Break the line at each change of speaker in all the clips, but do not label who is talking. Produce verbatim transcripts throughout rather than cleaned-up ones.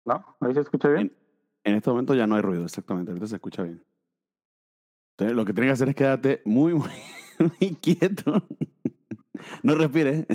¿No? ¿Ahí se escucha bien?
En, en este momento ya no hay ruido, exactamente. Ahorita se escucha bien. Entonces, lo que tienes que hacer es quedarte muy, muy, muy quieto. No respires.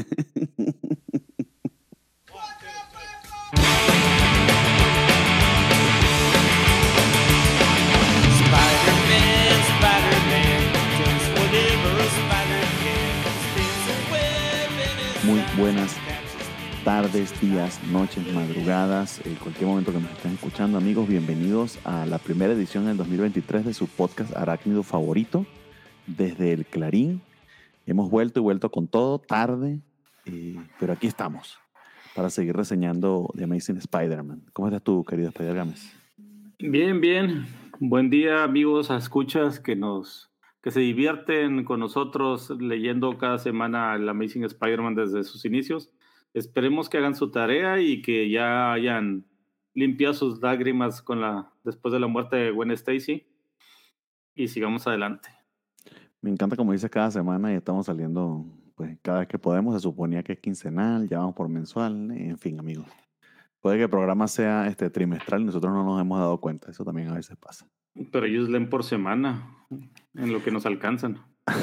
Spider-Man, Spider-Man, does whatever a spider can. Spins a web in his
Muy
eyes
buenas
and catches thieves
tardes,
by
días,
surprise.
noches, madrugadas, en cualquier momento que nos estén escuchando, amigos, bienvenidos a la primera edición del dos mil veintitrés de su podcast arácnido favorito, desde el Clarín. Hemos vuelto y vuelto con todo, tarde, eh, pero aquí estamos para seguir reseñando The Amazing Spider-Man. ¿Cómo estás tú, querido Spider-Games?
Bien, bien. Buen día, amigos, a escuchas que nos que se divierten con nosotros leyendo cada semana el Amazing Spider-Man desde sus inicios. Esperemos que hagan su tarea y que ya hayan limpiado sus lágrimas con la después de la muerte de Gwen Stacy y sigamos adelante.
Me encanta como dices cada semana y estamos saliendo pues cada vez que podemos. Se suponía que es quincenal, ya vamos por mensual, en fin, amigos. Puede que el programa sea este, trimestral y nosotros no nos hemos dado cuenta. Eso también a veces pasa.
Pero ellos leen por semana en lo que nos alcanzan.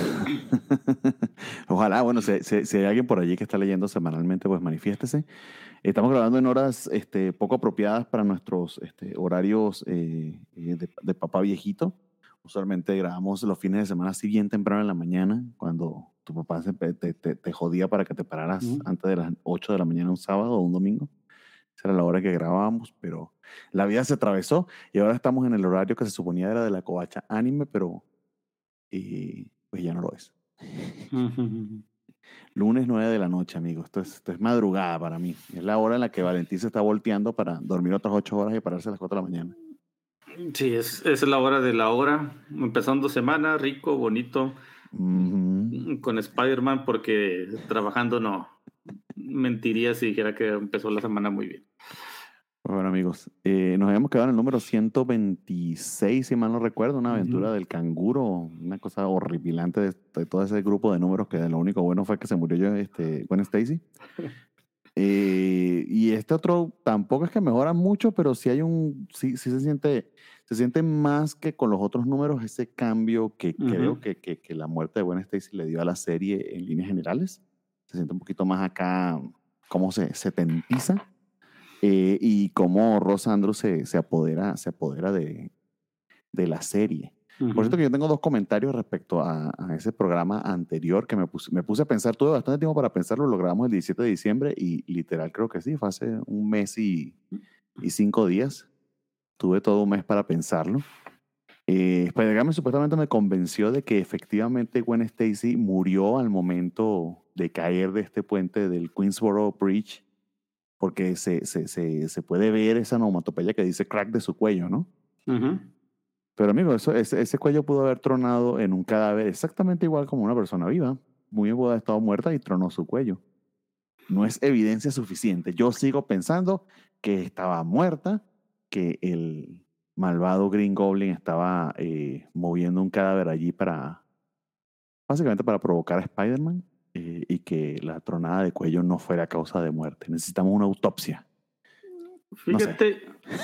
Ojalá, bueno, si, si- si hay alguien por allí que está leyendo semanalmente, pues manifiéstese. Estamos grabando en horas este, poco apropiadas para nuestros este, horarios eh, eh, de, de papá viejito. Usualmente grabamos los fines de semana así bien temprano en la mañana, cuando tu papá se pe- te, te- te jodía para que te pararas
Ujú.
antes de las ocho de la mañana un sábado o un domingo. Esa era la hora que grabábamos, pero la vida se atravesó y ahora estamos en el horario que se suponía era de la covacha anime, pero eh, pues ya no lo es. Lunes nueve de la noche, amigos. Esto es, esto es madrugada para mí. Es la hora en la que Valentín se está volteando para dormir otras ocho horas y pararse a las cuatro de la mañana.
Sí, es, es la hora de la hora, empezando semana, rico, bonito,
Ujú.
con Spider-Man, porque trabajando no, mentiría si dijera que empezó la semana muy bien.
Pues bueno, amigos, eh, nos habíamos quedado en el número ciento veintiséis, si mal no recuerdo, una aventura
Ujú.
del canguro, una cosa horripilante de, de todo ese grupo de números que lo único bueno fue que se murió yo, este, Gwen Stacy. Eh, y este otro tampoco es que mejora mucho, pero sí hay un, sí, sí se siente, se siente más que con los otros números ese cambio que creo
Ujú.
que, que, que la muerte de Gwen Stacy le dio a la serie en líneas generales. Se siente un poquito más acá, cómo se setentiza eh, y cómo Ross Andrews se, se apodera, se apodera de, de la serie. Por cierto
Ujú.
que yo tengo dos comentarios respecto a, a ese programa anterior que me puse, me puse a pensar, tuve bastante tiempo para pensarlo, lo grabamos el diecisiete de diciembre y literal creo que sí, fue hace un mes y, y cinco días. Tuve todo un mes para pensarlo. Eh, Spider-Man supuestamente me convenció de que efectivamente Gwen Stacy murió al momento de caer de este puente del Queensboro Bridge, porque se, se, se, se puede ver esa onomatopeya que dice crack de su cuello, ¿no?
Ujú.
Pero amigo, eso, ese, ese cuello pudo haber tronado en un cadáver exactamente igual como una persona viva. Muy bien pudo haber estado muerta y tronó su cuello. No es evidencia suficiente. Yo sigo pensando que estaba muerta, que el malvado Green Goblin estaba eh, moviendo un cadáver allí para, básicamente para provocar a Spider-Man eh, y que la tronada de cuello no fuera causa de muerte. Necesitamos una autopsia. No sé.
Fíjate,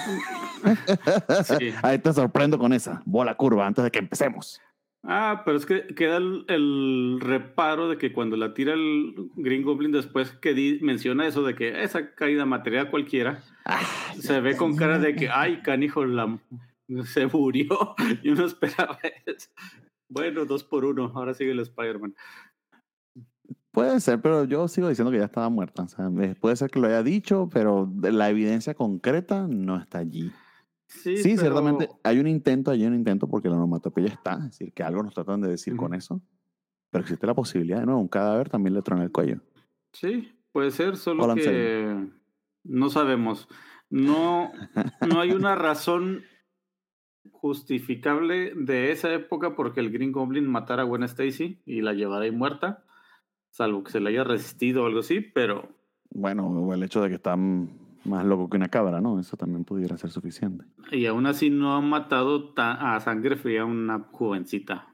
sí.
Ahí te sorprendo con esa bola curva antes de que empecemos.
Ah, pero es que queda el, el reparo de que cuando la tira el Green Goblin después que di- menciona eso de que esa caída material cualquiera,
Ah,
se
ya
ve con cara
tenía.
de que, ay, canijo, la, se murió. Yo no esperaba eso. Bueno, dos por uno, ahora sigue el Spider-Man.
Puede ser, pero yo sigo diciendo que ya estaba muerta. O sea, eh, puede ser que lo haya dicho, pero de la evidencia concreta no está allí.
Sí,
Sí, ciertamente
pero
hay un intento, hay un intento porque la onomatopeya está, es decir, que algo nos tratan de decir con
ujú,
eso, pero existe la posibilidad de nuevo, un cadáver también le trona el cuello.
sí, puede ser, solo
All I'm saying.
que no sabemos. No, no hay una razón justificable de esa época porque el Green Goblin matara a Gwen Stacy y la llevara ahí muerta, salvo que se le haya resistido o algo así, pero
Bueno, o el hecho de que está mm, más loco que una cabra, ¿no? Eso también pudiera ser suficiente.
y aún así no han matado ta- a sangre fría a una jovencita.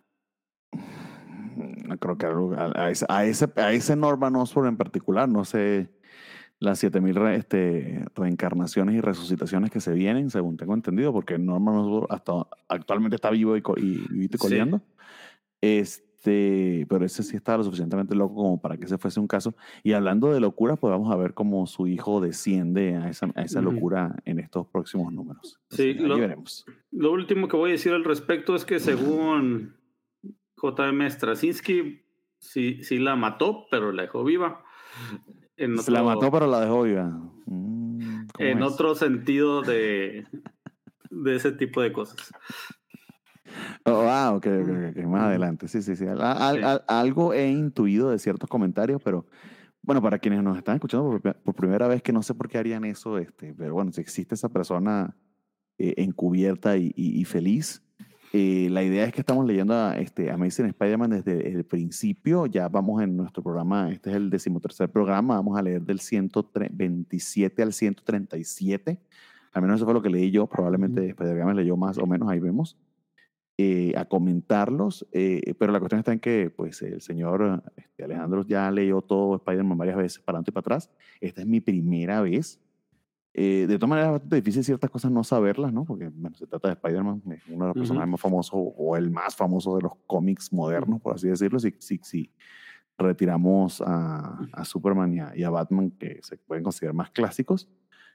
No creo que algo- a, a ese, a, ese, a ese Norman Osborn en particular, no sé, las siete mil re- este, reencarnaciones y resucitaciones que se vienen, según tengo entendido, porque Norman Osborn hasta actualmente está vivo y, co- y, y
Sí.
coleando. Este, pero ese sí está lo suficientemente loco como para que ese fuese un caso. Y hablando de locuras, pues vamos a ver cómo su hijo desciende a esa, a esa
Ujú.
locura en estos próximos números.
Sí,
Entonces, ahí
lo,
veremos.
lo último que voy a decir al respecto es que según J M Straczynski, sí, sí la mató, pero la dejó viva. En
Se la mató,
otro,
pero la dejó viva. Mm, ¿cómo
en
es?
otro sentido de, de ese tipo de cosas.
Oh, ah, ok, ok, ok, ok, más
Ujú.
adelante. Sí, sí, sí. Al- al-
Sí.
al- algo he intuido de ciertos comentarios, pero bueno, para quienes nos están escuchando por, pri- por primera vez, que no sé por qué harían eso, este, pero bueno, si existe esa persona eh, encubierta y, y- y feliz, eh, la idea es que estamos leyendo a este, Amazing Spider-Man desde el principio. Ya vamos en nuestro programa, este es el decimotercer programa, vamos a leer del ciento veintisiete al ciento treinta y siete. Al menos eso fue lo que leí yo, probablemente
Ujú.
Spider-Man leyó más o menos, ahí vemos. Eh, a comentarlos, eh, pero la cuestión está en que pues el señor este, Alejandro ya leyó todo Spider-Man varias veces para adelante y para atrás. Esta es mi primera vez. Eh, de todas maneras es bastante difícil ciertas cosas no saberlas, ¿no? Porque bueno, se trata de Spider-Man, es uno de los personajes
Ujú.
más famosos o el más famoso de los cómics modernos,
Ujú.
por así decirlo. Si, si, si retiramos a, a Superman y a, y a Batman, que se pueden considerar más clásicos.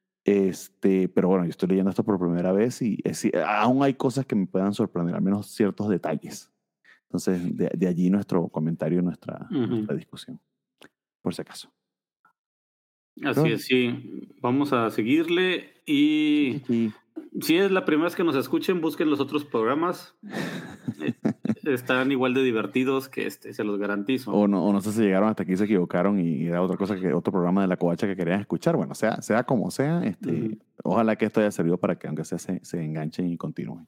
Este, pero bueno, yo estoy leyendo esto por primera vez y es- aún hay cosas que me puedan sorprender, al menos ciertos detalles. Entonces, de, de allí nuestro comentario, nuestra, nuestra
Ujú.
discusión, por si acaso. Pero
Así
bueno,
es, sí. Vamos a seguirle
sí,
y
sí, sí.
si es la primera vez que nos escuchen, busquen los otros programas. Eh, Están igual de divertidos que este, se los garantizo.
O no, o no sé si llegaron hasta aquí y se equivocaron y era otra cosa que otro programa de la covacha que querían escuchar. Bueno, sea, sea como sea, este,
Ujú.
ojalá que esto haya servido para que aunque sea se, se enganchen y continúen.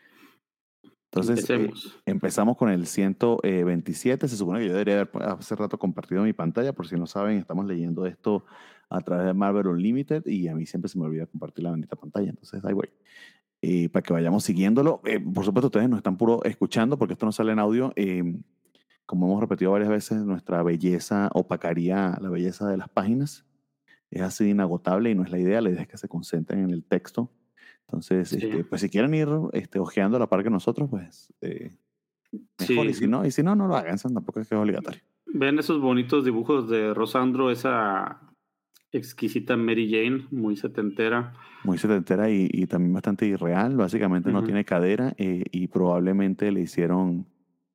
Entonces, eh,
Empecemos.
empezamos con el ciento veintisiete. Se supone que yo debería haber hace rato compartido mi pantalla. Por si no saben, estamos leyendo esto a través de Marvel Unlimited y a mí siempre se me olvida compartir la bendita pantalla. Entonces, ahí voy. Eh, para que vayamos siguiéndolo. Eh, por supuesto, ustedes nos están puro escuchando porque esto no sale en audio. Eh, como hemos repetido varias veces, nuestra belleza opacaría la belleza de las páginas. Es así inagotable y no es la idea. La idea es que se concentren en el texto. Entonces,
Sí,
este, pues si quieren ir este, ojeando a la par que nosotros, pues eh, mejor. Y
sí.
si no, y si no, no lo hagan. Eso tampoco es que es obligatorio.
Ven esos bonitos dibujos de Rosandro, esa exquisita Mary Jane, muy setentera.
Muy setentera y, y también bastante irreal. Básicamente no
Ujú.
tiene cadera eh, y probablemente le hicieron...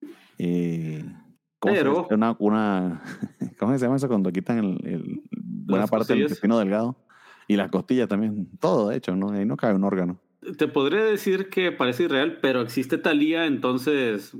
eh, ¿cómo se dice?
Pero
Una, una, ¿cómo se llama eso cuando quitan el, el- buena
las
parte del
cosillas.
intestino delgado? Y las costillas también. Todo, de hecho, ¿no? Ahí no cabe un órgano.
Te podría decir que parece irreal, pero existe Thalía, entonces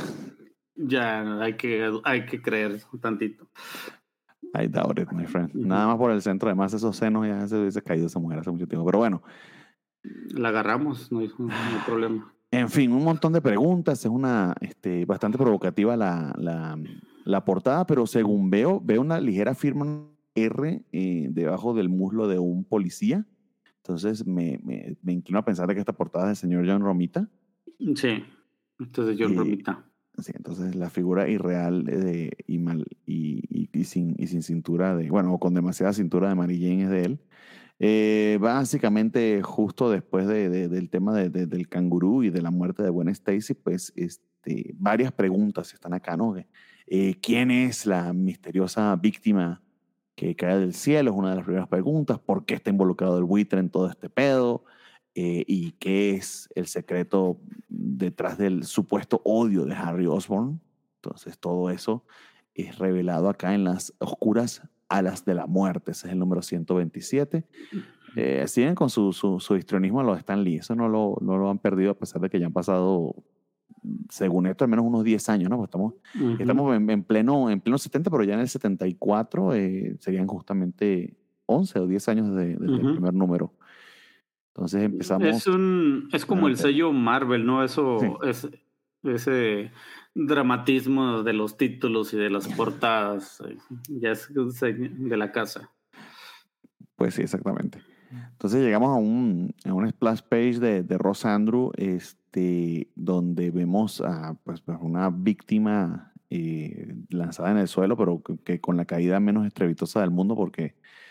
ya hay que, hay que creer tantito.
I doubt it, my friend.
Ujú.
Nada más por el centro. Además, esos senos ya se hubiese caído esa mujer hace mucho tiempo. Pero bueno,
La agarramos, no hay, no hay problema.
en fin, un montón de preguntas. Es una este, bastante provocativa la, la, la portada, pero según veo, veo una ligera firma R eh, debajo del muslo de un policía. Entonces me, me, me inclino a pensar de que esta portada es del señor John Romita.
Sí, entonces John
Eh,
Romita.
sí, entonces la figura irreal de, y, mal, y, y, y sin, y sin cintura de, bueno, o con demasiada cintura de Mary Jane es de él. Eh, básicamente, justo después de, de, del tema de, de, del cangurú y de la muerte de Gwen Stacy, pues este, varias preguntas están acá, ¿no? Eh, ¿Quién es la misteriosa víctima que cae del cielo? Es una de las primeras preguntas. ¿Por qué está involucrado el buitre en todo este pedo? Eh, ¿Y qué es el secreto detrás del supuesto odio de Harry Osborn? Entonces, todo eso es revelado acá en las oscuras alas de la muerte. Ese es el número ciento veintisiete. Eh, siguen con su, su, su histrionismo a los Stan Lee. Eso no lo, no lo han perdido a pesar de que ya han pasado, según esto, al menos unos diez años, ¿no? Pues estamos,
Ujú.
estamos en, en, pleno, en pleno setenta, pero ya en el setenta y cuatro eh, serían justamente once o diez años desde, desde el
Ujú.
primer número. Entonces empezamos...
Es un, es como
a
el
meter-
sello Marvel, ¿no? Eso,
Sí.
es, ese dramatismo de los títulos y de las portadas, eh, ya es un sello de la casa.
Pues sí, exactamente. Entonces llegamos a un, a un splash page de, de Ross Andrew, este, donde vemos a pues, pues, una víctima eh, lanzada en el suelo, pero que, que con la caída menos estrepitosa del mundo, porque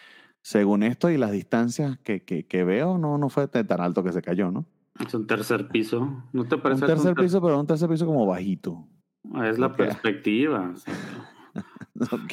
según esto y las distancias que, que, que veo, no, no fue tan alto que se cayó, ¿no?
Es un tercer piso. ¿No te parece?
Un
que es
tercer
ter-
piso, pero un tercer piso como bajito.
Es la
Ok.
perspectiva. o sea,
Ok.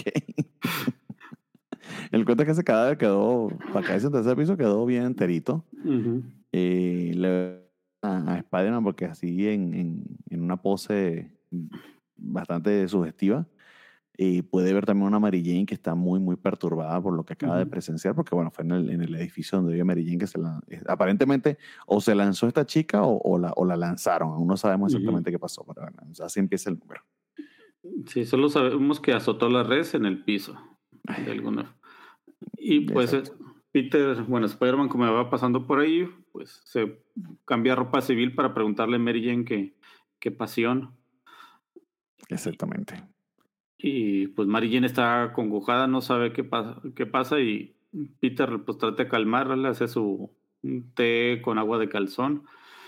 El cuento es que ese cadáver quedó, para caerse en tercer piso, quedó bien enterito.
ujú.
Y le a, a Spider-Man porque así en, en, en una pose bastante sugestiva. Y puede ver también una Mary Jane que está muy, muy perturbada por lo que acaba de
Ujú.
presenciar, porque bueno, fue en el, en el edificio donde vive Mary Jane que se la, eh, aparentemente o se lanzó esta chica o, o la, o la lanzaron. Aún no sabemos
Ujú.
exactamente qué pasó, pero bueno, o sea, así empieza el número.
Sí, solo sabemos que azotó la res en el piso. De alguna. Y pues eh,
Exacto.
Peter, bueno, Spider-Man, como va pasando por ahí, pues se cambia ropa civil para preguntarle a Mary Jane qué, qué pasión.
Exactamente.
Y pues Mary Jane está congojada, no sabe qué pasa, qué pasa y Peter pues trata de calmarla, le hace su un té con agua de calzón.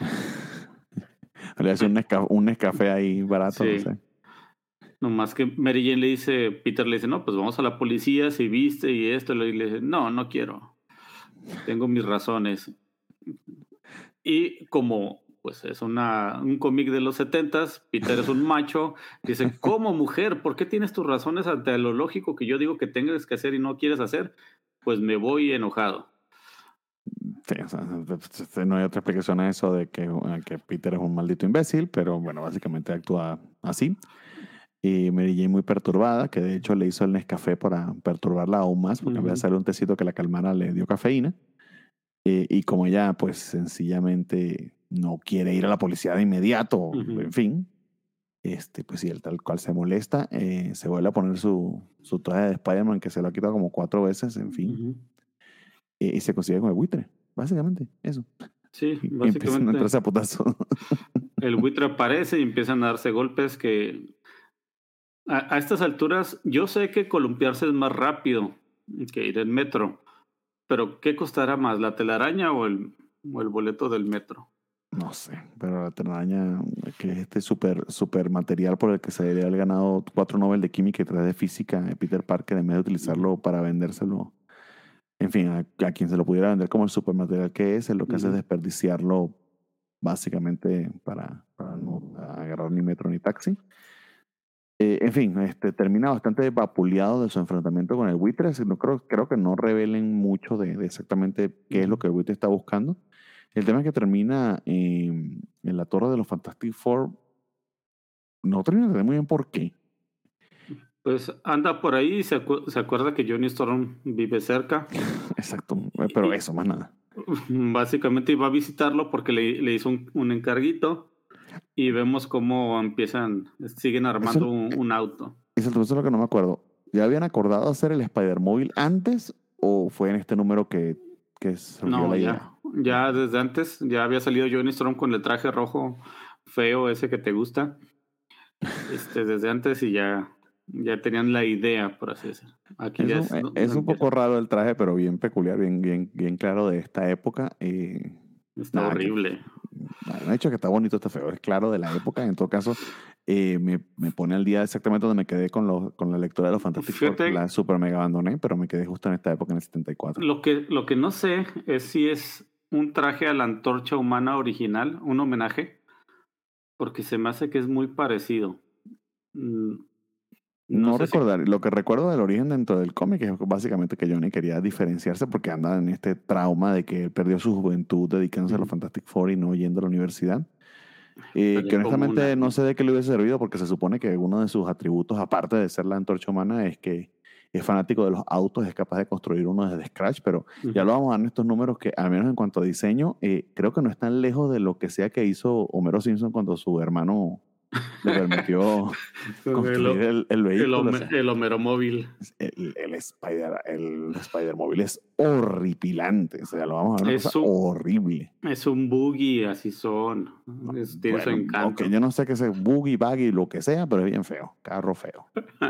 Le hace un, Nesca- un Nescafé ahí barato, no
Sí,
sé.
nomás que Mary Jane le dice, Peter le dice, no, pues vamos a la policía si viste y esto, y le dice, no, no quiero, tengo mis razones. Y como pues es una, un cómic de los setentas, Peter es un macho, dice, ¿cómo mujer? ¿Por qué tienes tus razones ante lo lógico que yo digo que tengas que hacer y no quieres hacer? Pues me voy enojado.
Sí, o sea, no hay otra explicación a eso de que, que Peter es un maldito imbécil, pero bueno, básicamente actúa así. Y Mary Jane muy perturbada, que de hecho le hizo el Nescafé para perturbarla aún más, porque en vez de
Ujú.
hacerle un tecito que la calmara, le dio cafeína. Eh, y como ella, pues sencillamente no quiere ir a la policía de inmediato,
Ujú.
en fin, este, pues si él tal cual se molesta, eh, se vuelve a poner su, su traje de Spider-Man, que se lo ha quitado como cuatro veces, en fin,
Ujú.
eh, y se consigue con el buitre, básicamente, eso.
Sí,
Y, y empiezan a
básicamente
entrarse a putazos.
el buitre aparece y empiezan a darse golpes que a, a estas alturas yo sé que columpiarse es más rápido que ir en metro, pero ¿qué costará más, la telaraña o el, o el boleto del metro?
No sé, pero la telaraña, que es este super, super material por el que se debería haber ganado cuatro Nobel de Química y tres de Física, de Peter Parker, en vez de utilizarlo para vendérselo, en fin, a, a quien se lo pudiera vender como el supermaterial que es, es lo que hace es
Ujú.
desperdiciarlo básicamente para, para no agarrar ni metro ni taxi. Eh, en fin, este, termina bastante vapuleado de su enfrentamiento con el buitre. así No creo, creo que no revelen mucho de, de exactamente qué es lo
Ujú.
que el buitre está buscando. El tema es que termina eh, en la torre de los Fantastic Four. No termina de entender muy bien por qué.
Pues anda por ahí y se, acu- se acuerda que Johnny Storm vive cerca
Exacto, eh, pero
y
eso, más nada.
básicamente iba a visitarlo porque le, le hizo un, un encarguito y vemos cómo empiezan, siguen
Eso,
armando un, un auto.
eso es lo que no me acuerdo. ¿Ya habían acordado hacer el Spider-Móvil antes o fue en este número que, que surgió
No,
la idea?
ya, ya desde antes, ya había salido Johnny Storm con el traje rojo feo ese que te gusta, este, desde antes y ya, ya tenían la idea, por así decirlo. Aquí ya
Eso,
es
eh,
donde
es un
empieza.
poco raro el traje, pero bien peculiar, bien, bien, bien claro de esta época. Eh,
Está
nada, que
horrible.
nada, no he dicho que está bonito, está feo, es claro de la época. En todo caso, eh, me, me pone al día exactamente donde me quedé con, los, con la lectura de los Fantastic Four.
Fíjate,
La super mega abandoné, pero me quedé justo en esta época, en el setenta y cuatro.
lo que, lo que no sé es si es un traje a la antorcha humana original, un homenaje, porque se me hace que es muy parecido. Mm, No
No
sé si.
recordar, lo que recuerdo del origen dentro del cómic es básicamente que Johnny quería diferenciarse porque anda en este trauma de que él perdió su juventud dedicándose a los
Ujú.
Fantastic Four y no yendo a la universidad. Eh,
Pero
que
es como
honestamente
una.
no sé de qué le hubiese servido porque se supone que uno de sus atributos, aparte de ser la antorcha humana, es que es fanático de los autos, es capaz de construir uno desde scratch, pero ya
Ujú.
lo vamos a ver en estos números que, al menos en cuanto a diseño, eh, creo que no están lejos de lo que sea que hizo Homero Simpson cuando su hermano le permitió
El,
construir el, el
el,
vehículo. O
home-
sea,
el homeromóvil.
el, el Spider, el Spider móvil es horripilante. O sea, lo vamos a ver una cosa
Es un,
horrible.
es un buggy, así son. Es- tiene su
Bueno, ok,
encanto.
yo no sé qué es boogie, baggy, lo que sea, pero es bien feo. Carro feo.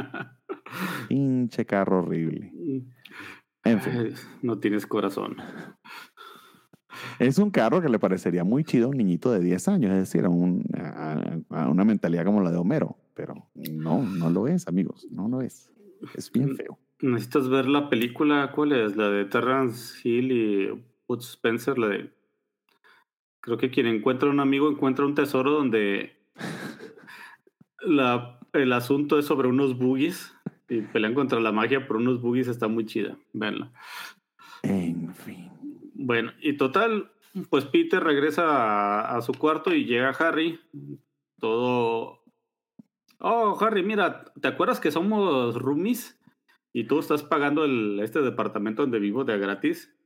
Pinche carro horrible. En fin,
Ay, no tienes corazón.
es un carro que le parecería muy chido a un niñito de diez años, es decir, a, un- a- a una mentalidad como la de Homero. Pero no, no lo es, amigos. No lo es. Es bien feo.
necesitas ver la película, ¿cuál es? La de Terrence Hill y Bud Spencer, la de... Creo que quien encuentra un amigo encuentra un tesoro donde la, el asunto es sobre unos boogies y pelean contra la magia por unos boogies, está muy chida, véanla.
En fin.
Bueno, y total, pues Peter regresa a, a su cuarto y llega Harry, todo... Oh, Harry, mira, ¿te acuerdas que somos roomies? Y tú estás pagando el, este departamento donde vivo de a gratis.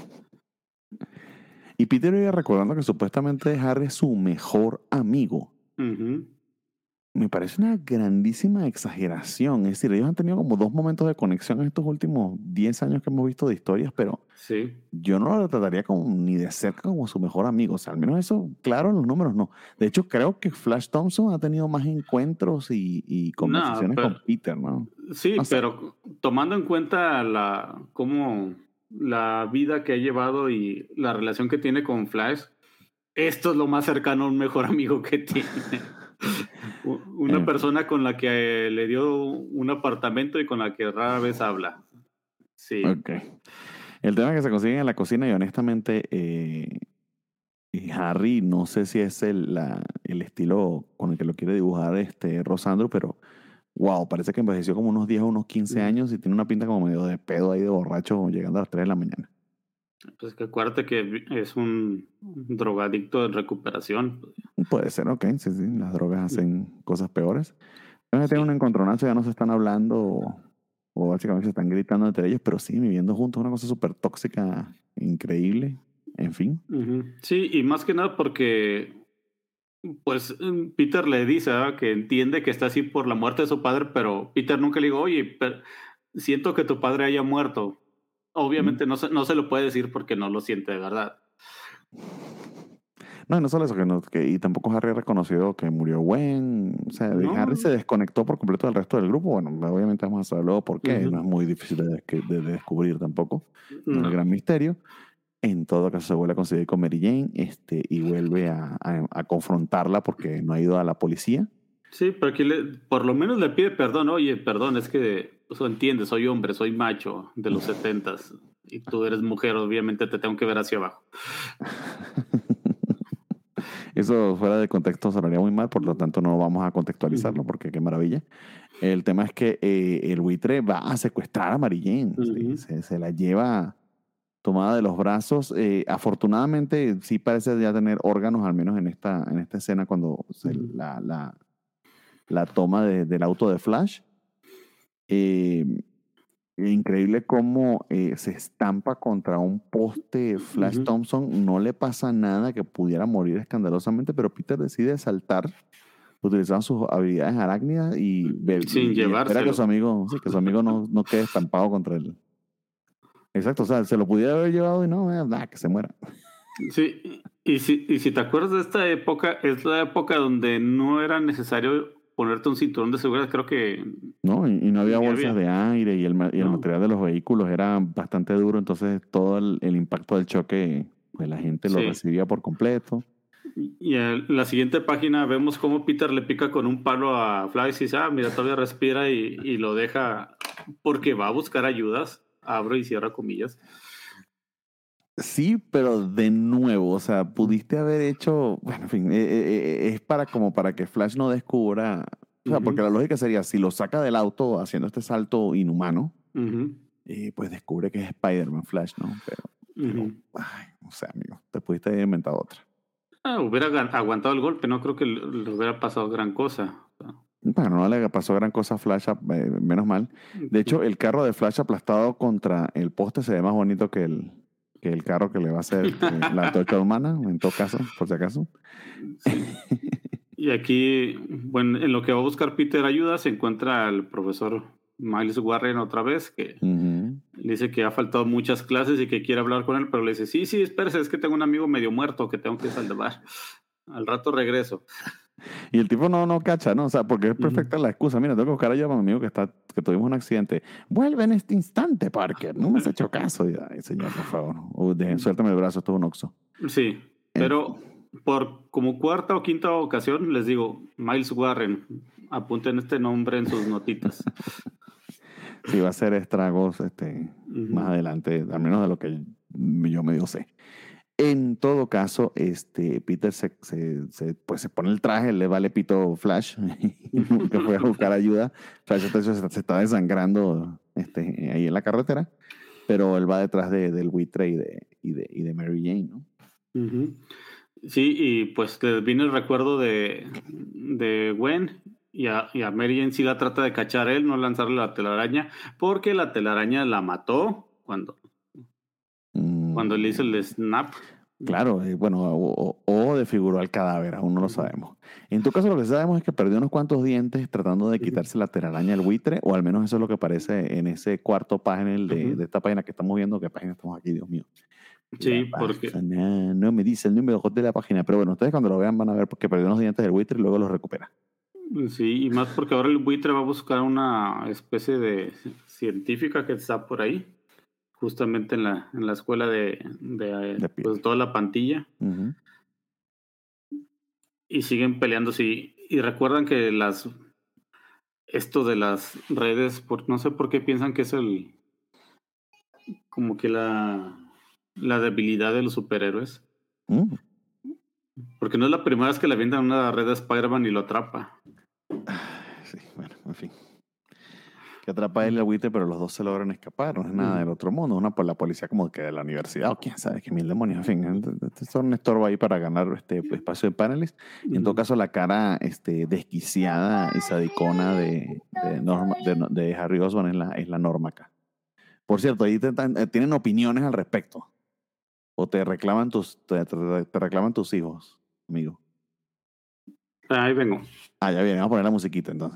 Y Peter iba recordando que supuestamente Harry es su mejor amigo.
Ujú.
Me parece una grandísima exageración. Es decir, ellos han tenido como dos momentos de conexión en estos últimos diez años que hemos visto de historias, pero
Sí.
yo no lo trataría como, ni de cerca como su mejor amigo. O sea, al menos eso, claro, en los números no. De hecho, creo que Flash Thompson ha tenido más encuentros y, y conversaciones
pero-
con Peter, ¿no?
Sí,
No sé.
pero tomando en cuenta la cómo la vida que ha llevado y la relación que tiene con Flash, esto es lo más cercano a un mejor amigo que tiene. U- Una
En fin.
persona con la que le dio un apartamento y con la que rara vez habla. Sí.
Ok. El tema es que se consiguen en la cocina y honestamente eh, y Harry, no sé si es el, la- el estilo con el que lo quiere dibujar este Rosandro, pero wow, parece que envejeció como unos diez o unos quince
Mm.
años y tiene una pinta como medio de pedo ahí de borracho llegando a las tres de la mañana.
Pues que acuérdate que es un un drogadicto en recuperación.
Puede ser, ok, sí, sí, las drogas hacen cosas peores. Creo que
Sí.
tienen un encontronazo, ya no se están hablando o, o básicamente se están gritando entre ellos, pero sí, viviendo juntos, una cosa súper tóxica, increíble, en fin.
Ujú. Sí, y más que nada porque, pues, mm, Peter le dice, ¿verdad?, que entiende que está así por la muerte de su padre, pero Peter nunca le dijo, oye, pero siento que tu padre haya muerto. Obviamente no se, no se lo puede decir porque no lo siente de verdad.
No, y no solo eso, que no, que, y tampoco Harry ha reconocido que murió Gwen. O sea, de
No.
Harry se desconectó por completo del resto del grupo. Bueno, obviamente vamos a saber luego por qué.
Ujú.
No es muy difícil de, desque- de descubrir tampoco. No es
No.
el gran misterio. En todo caso, se vuelve a conseguir con Mary Jane este, y vuelve a, a- a confrontarla porque no ha ido a la policía.
Sí, pero aquí le, por lo menos le pide perdón. Oye, perdón, es que, pues, entiendes, soy hombre, soy macho de los setentas y tú eres mujer, obviamente te tengo que ver hacia abajo.
Eso fuera de contexto sonaría muy mal, por lo tanto no vamos a contextualizarlo porque qué maravilla. El tema es que eh, el buitre va a secuestrar a Mary Jane.
Ujú.
Sí, se, se la lleva tomada de los brazos. Eh, afortunadamente sí parece ya tener órganos, al menos en esta, en esta escena cuando se
Ujú.
la, la, la toma de- del auto de Flash. Eh, increíble cómo eh, se estampa contra un poste Flash
Ujú.
Thompson. No le pasa nada que pudiera morir escandalosamente, pero Peter decide saltar utilizando sus habilidades arácnidas y, ver-
Sin
y espera que su
llevárselo.
amigo, sí, que su amigo no, no quede estampado contra él. Exacto, o sea, se lo pudiera haber llevado y no, eh, nada, que se muera.
Sí, y si, y si te acuerdas de esta época, es la época donde no era necesario ponerte un cinturón de seguridad, creo que
¿No? Y, y no había
ni
bolsas
había,
de aire y el, ma- y el
¿no?
material de los vehículos era bastante duro, entonces todo el, el impacto del choque, pues la gente lo
Sí.
recibía por completo.
Y en la siguiente página vemos cómo Peter le pica con un palo a Flash y dice, ah, mira, todavía respira y, y lo deja porque va a buscar ayudas, abro y cierro comillas.
Sí, pero de nuevo, o sea, pudiste haber hecho, bueno, en fin, eh, eh, eh, es para como para que Flash no descubra, o sea, porque
Ujú,
la lógica sería, si lo saca del auto haciendo este salto inhumano,
ujú,
eh, pues descubre que es Spider-Man Flash, ¿no? Pero, pero,
ujú.
ay, o sea, amigo, te pudiste haber inventado otra.
Ah, hubiera agu- aguantado el golpe, no creo que le, le hubiera pasado gran cosa.
Bueno, no le pasó gran cosa a Flash, a- eh, menos mal. De hecho, el carro de Flash aplastado contra el poste se ve más bonito que el, que el carro que le va a hacer eh, la antorcha humana, en todo caso, por si acaso.
Sí. Y aquí, bueno, en lo que va a buscar Peter ayuda, se encuentra al profesor Miles Warren otra vez, que
Ujú.
le dice que ha faltado muchas clases y que quiere hablar con él, pero le dice, sí, sí, espérese, es que tengo un amigo medio muerto que tengo que salvar. Al rato regreso.
Y el tipo no, no cacha, ¿no? O sea, porque es perfecta la excusa. Mira, tengo que buscar allá a mi amigo que, está, que tuvimos un accidente. Vuelve en este instante, Parker. No me has hecho caso. Y, ay, señor, por favor. Uh, dejen, suéltame el brazo, esto es un oxo.
Sí,
En
pero por como cuarta o quinta ocasión les digo, Miles Warren, apunten este nombre en sus notitas.
sí va a hacer estragos este,
Ujú.
más adelante, al menos de lo que yo medio sé. En todo caso, este, Peter se, se, se, pues se pone el traje, le vale pito Flash, que fue a buscar ayuda. Flash está- se, está- se está desangrando este, ahí en la carretera, pero él va detrás de, del buitre y de, y, de, y de Mary Jane, ¿no?
Ujú. Sí, y pues le viene el recuerdo de, de Gwen y a, y a Mary Jane sí la trata de cachar él, no lanzarle la telaraña, porque la telaraña la mató cuando, cuando le hizo el
Mm,
snap.
claro, eh, bueno, o, o- o desfiguró al cadáver, aún no lo
Ujú.
sabemos. En tu caso, lo que sabemos es que perdió unos cuantos dientes tratando de
Ujú.
quitarse la telaraña al buitre, o al menos eso es lo que aparece en ese cuarto panel de,
Ujú.
de esta página que estamos viendo. ¿Qué página estamos aquí, Dios mío?
Sí,
La
porque
página, no me dice el número de la página, pero bueno, ustedes cuando lo vean van a ver porque perdió unos dientes del buitre y luego los recupera.
sí, y más porque ahora el buitre va a buscar una especie de científica que está por ahí, justamente en la, en la escuela de, de,
De piel.
pues, toda la pantilla,
Ujú.
y siguen peleando, sí. Y recuerdan que las esto de las redes, por, no sé por qué piensan que es el como que la, la debilidad de los superhéroes.
Mm.
Porque no es la primera vez que le avientan una red a Spider-Man y lo atrapa.
Sí, bueno, en fin. Que atrapa a él y al buitre, pero los dos se logran escapar. No es nada del otro mundo. Una por la policía como que de la universidad, o quién sabe qué mil demonios. En fin, son un estorbo ahí para ganar este espacio de paneles. Y en todo caso, la cara este, desquiciada y sadicona de, de, Norma, de, de Harry Osborn es la, es la norma acá. Por cierto, ahí te, te, tienen opiniones al respecto. O te reclaman tus, te, te, te reclaman tus hijos, amigo.
Ahí vengo.
Ah, ya viene, vamos a poner la musiquita entonces.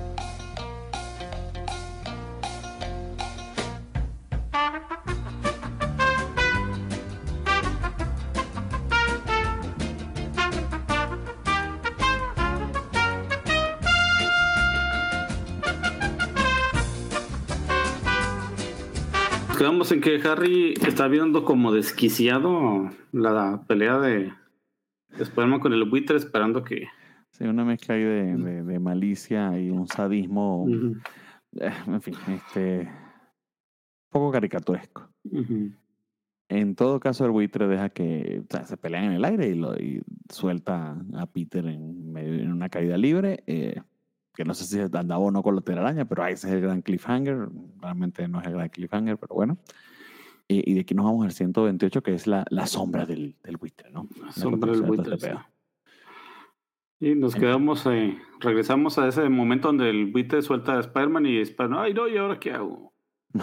Nos quedamos en que Harry está viendo como desquiciado la pelea de Spider-Man con el buitre, esperando que.
Sí, una mezcla ahí de, de, de malicia y un sadismo,
Ujú,
eh, en fin, este, poco caricaturesco.
ujú.
En todo caso, el buitre deja que, o sea, se pelean en el aire y, lo, y suelta a Peter en, medio- en una caída libre, eh, que no sé si andaba o no con la telaraña, pero ahí ese es el gran cliffhanger. Realmente no es el gran cliffhanger, pero bueno. Y, y de aquí nos vamos al ciento veintiocho, que es la, la sombra del, del buitre, ¿no?
La
La
sombra del
continuación de todo
buitre,
este
sí.
pedo.
Y nos
En fin.
quedamos, eh, regresamos a ese momento donde el buitre suelta a Spider-Man y Spider-Man, ay no, ¿y ahora qué hago?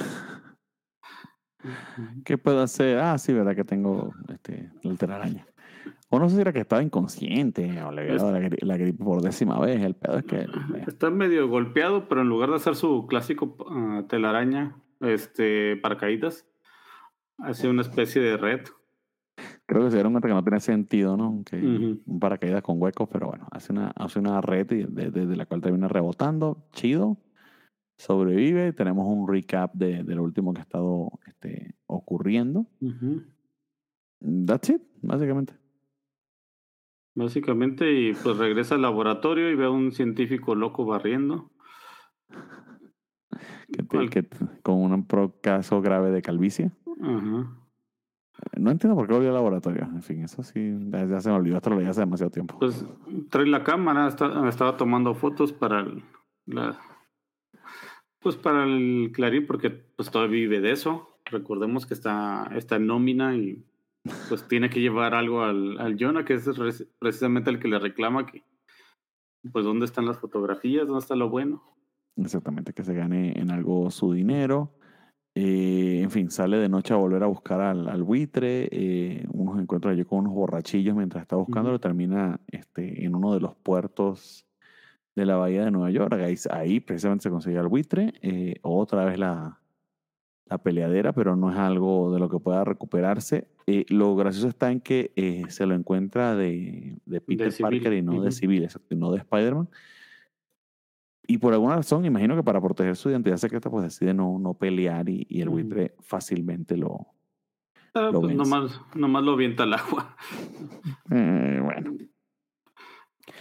¿Qué puedo hacer? Ah, sí, verdad que tengo este, la telaraña. O no sé si era que estaba inconsciente o le había dado la, gri- la gripe por décima vez. El pedo es que eh,
Está medio golpeado, pero en lugar de hacer su clásico ah, telaraña, este, paracaídas, hace una especie de red.
creo que se dieron cuenta que no tenía sentido, ¿no? Que
Ujú,
un paracaídas con huecos, pero bueno, hace una, hace una red y de, de- de la cual termina rebotando. Chido. Sobrevive. Tenemos un recap de, de lo último que ha estado este, ocurriendo.
ujú.
That's it, básicamente.
Básicamente, y pues regresa al laboratorio y ve a un científico loco barriendo.
Que, te-
Cual-
que t- con un pro- caso grave de calvicie.
Ajá.
No entiendo por qué volvió al laboratorio. En fin, eso sí, ya, ya se me olvidó. Esto lo leí hace demasiado tiempo.
Pues trae la cámara, está- estaba tomando fotos para el, la, pues para el Clarín, porque pues todavía vive de eso. Recordemos que está, está en nómina y pues tiene que llevar algo al, al Jonah, que es res- precisamente el que le reclama que, pues, ¿dónde están las fotografías? ¿Dónde está lo bueno?
Exactamente, que se gane en algo su dinero. Eh, en fin, sale de noche a volver a buscar al, al buitre. Eh, unos encuentros allí con unos borrachillos mientras está buscándolo.
Ujú.
Termina este, en uno de los puertos de la bahía de Nueva York. Ahí, ahí precisamente se consigue al buitre. Eh, otra vez la, la peleadera, pero no es algo de lo que pueda recuperarse. Eh, lo gracioso está en que eh, se lo encuentra de, de Peter
civil.
Parker y no de
Ujú.
civil, exacto, y no de Spider-Man. Y por alguna razón, imagino que para proteger su identidad secreta, pues decide no, no pelear y, y el
Ujú.
buitre fácilmente lo,
Ah,
lo
pues
vence.
nomás, nomás lo avienta al agua.
Eh, bueno.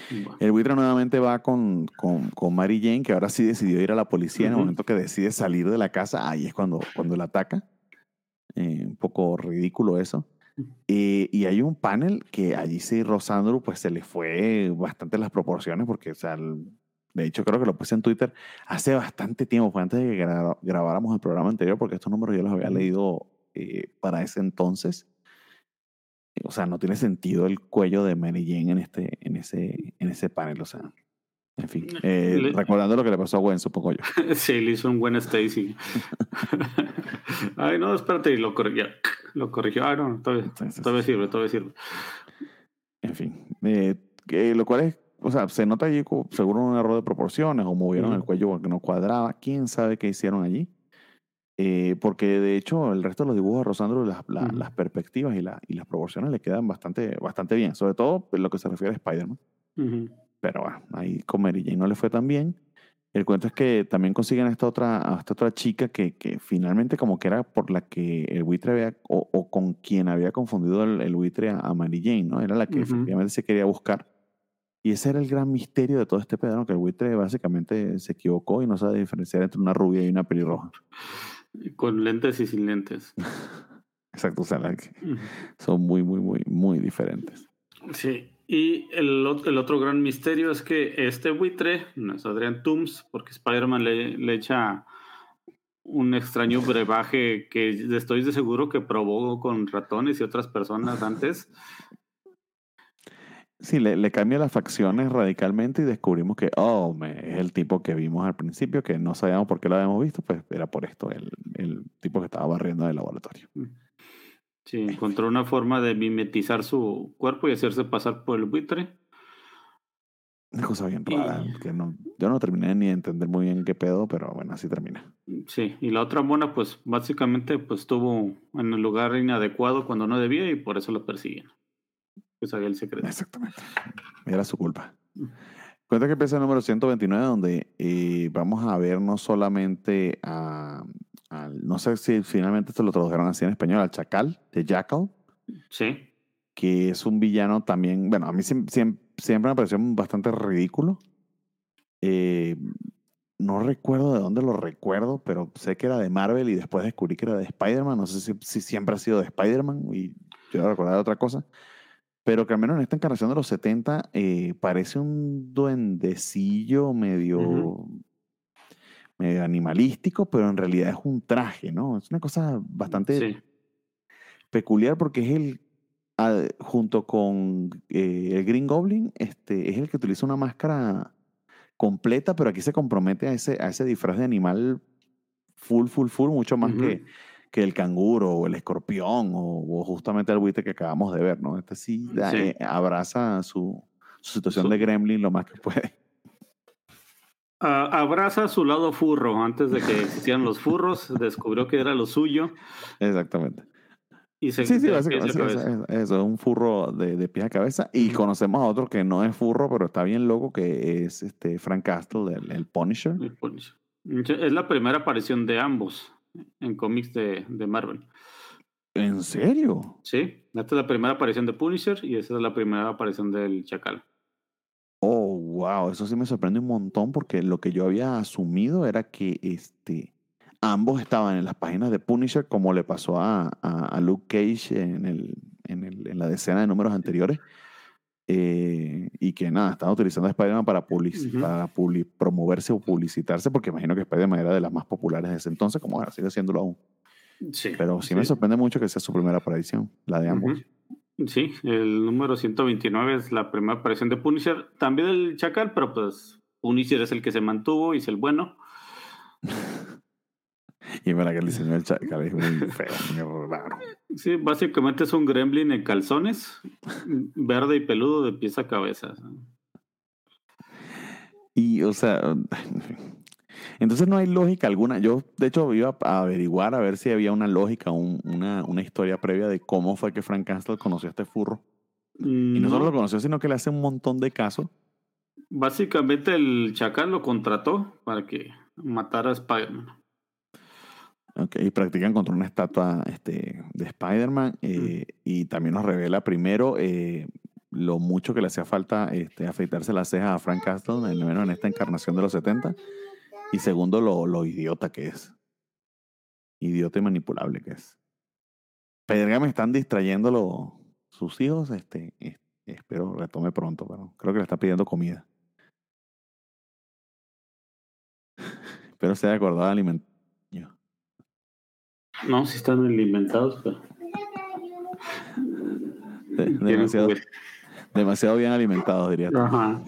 Bueno.
El buitre nuevamente va con, con, con Mary Jane, que ahora sí decidió ir a la policía. En el
Ujú.
momento que decide salir de la casa, ahí es cuando, cuando la ataca. Eh, un poco ridículo eso. Eh, y hay un panel que allí sí, Rosandro, pues se le fue bastante las proporciones, porque, o sea, el- de hecho creo que lo puse en Twitter hace bastante tiempo, fue antes de que gra- grabáramos el programa anterior, porque estos números yo los había
Ujú.
leído eh, para ese entonces. O sea, no tiene sentido el cuello de Mary Jane en, este, en, ese, en ese panel, o sea, en fin. Eh,
Le-
recordando lo que le pasó a Gwen, supongo yo.
Sí, le hizo un buen Stacy. Ay, no, espérate, y lo corrigió. Lo corrigió. Ah, no, todavía,
Entonces,
todavía sirve, todavía sirve.
en fin, eh, que lo cual es, o sea, se nota allí como seguro un error de proporciones o movieron el
Ujú.
cuello porque no cuadraba. ¿Quién sabe qué hicieron allí? Eh, porque de hecho el resto de los dibujos de Rosandro, las, la-
Ujú.
las perspectivas y, la- y las proporciones le quedan bastante, bastante bien, sobre todo en lo que se refiere a Spider-Man.
Ujú.
Pero bueno, ahí con Mary Jane no le fue tan bien. El cuento es que también consiguen a esta otra, a esta otra chica que, que finalmente como que era por la que el buitre había, o, o con quien había confundido el, el buitre a, a Mary Jane, ¿no? Era la que
Ujú.
efectivamente se quería buscar. Y ese era el gran misterio de todo este pedazo, que el buitre básicamente se equivocó y no sabe diferenciar entre una rubia y una pelirroja.
Con lentes y sin lentes.
Exacto, o sea, la que
Ujú.
son muy, muy, muy, muy diferentes.
Sí. Y el, ot- el otro gran misterio es que este buitre no es Adrian Toomes, porque Spider-Man le, le echa un extraño brebaje que estoy de seguro que probó con ratones y otras personas antes.
Sí, le, le cambia las facciones radicalmente y descubrimos que, oh, me- es el tipo que vimos al principio, que no sabíamos por qué lo habíamos visto, pues era por esto, el, el tipo que estaba barriendo en el laboratorio.
Sí, encontró una forma de mimetizar su cuerpo y hacerse pasar por el buitre.
Una cosa bien
Y
rara, que no, yo no terminé ni de entender muy bien qué pedo, pero bueno, así termina.
sí, y la otra mona, pues básicamente, pues estuvo en el lugar inadecuado cuando no debía y por eso lo persiguen. Pues sabía el secreto.
Exactamente. Era su culpa. Cuenta que empieza el número ciento veintinueve, donde eh, vamos a ver no solamente a, al- no sé si finalmente esto lo tradujeron así en español, al Chacal, de Jackal,
Sí.
que es un villano también, bueno, a mí siem- siem- siempre me pareció bastante ridículo. Eh, no recuerdo de dónde lo recuerdo, pero sé que era de Marvel y después descubrí que era de Spider-Man. No sé si, si siempre ha sido de Spider-Man y yo no recordaba otra cosa. Pero que al menos en esta encarnación de los setenta eh, parece un duendecillo medio,
Ujú.
medio animalístico, pero en realidad es un traje, ¿no? Es una cosa bastante
Sí.
peculiar porque es el, ah, junto con eh, el Green Goblin, este, es el que utiliza una máscara completa, pero aquí se compromete a ese, a ese disfraz de animal full, full, full, mucho más
Ujú.
que, que el canguro o el escorpión o, o justamente el buitre que acabamos de ver, ¿no? Este sí da-
Sí.
eh, abraza su, su situación
Su-
de gremlin lo más que puede.
a- abraza su lado furro. Antes de que existieran los furros, descubrió que era lo suyo
Exactamente.
y se
Sí, sí,
de pies
básicamente,
a
sí, eso,
cabeza.
eso- eso es un furro de, de pies a cabeza. Y
Ujú.
conocemos a otro que no es furro, pero está bien loco, que es este Frank Castle, el, el Punisher.
El Punisher. Es la primera aparición de ambos en cómics de, de Marvel.
¿En serio?
Sí, esta es la primera aparición de Punisher y esa es la primera aparición del Chacal.
Oh, wow, eso sí me sorprende un montón porque lo que yo había asumido era que este, ambos estaban en las páginas de Punisher, como le pasó a, a- a Luke Cage en, el, en, el- en la decena de números anteriores, eh, y que nada, estaban utilizando a Spider-Man para, publici-
Ujú.
para publi- promoverse o publicitarse, porque imagino que Spider-Man era de las más populares de ese entonces, como ahora sigue siéndolo aún.
Sí,
Pero sí me
sí.
sorprende mucho que sea su primera aparición, la de ambos.
Ujú. Sí, el número ciento veintinueve es la primera aparición de Punisher, también del Chacal, pero pues Punisher es el que se mantuvo y es el bueno.
Y mira que el diseño del chacal es muy feo, muy raro.
Sí, básicamente es un gremlin en calzones, verde y peludo de pies a cabeza.
Y, o sea, en fin. Entonces no hay lógica alguna. Yo, de hecho, iba a averiguar a ver si había una lógica, un- una, una historia previa de cómo fue que Frank Castle conoció a este furro. Y no solo lo
No,
conoció, sino que le hace un montón de casos.
básicamente el Chacal lo contrató para que matara a Spider-Man.
¿Ok? Y practican contra una estatua este, de Spider-Man. eh, y también nos revela primero, eh, lo mucho que le hacía falta este, afeitarse las cejas a Frank Castle, al menos en esta encarnación de los setenta. Y segundo, lo, lo idiota que es. Idiota y manipulable que es. Pedrega me están distrayendo los, sus hijos. Este, este, espero retome pronto, pero creo que le está pidiendo comida. Espero se haya acordado de alimentar.
No, si están alimentados, pero...
De- demasiado, demasiado bien alimentados, diría tú.
Ajá.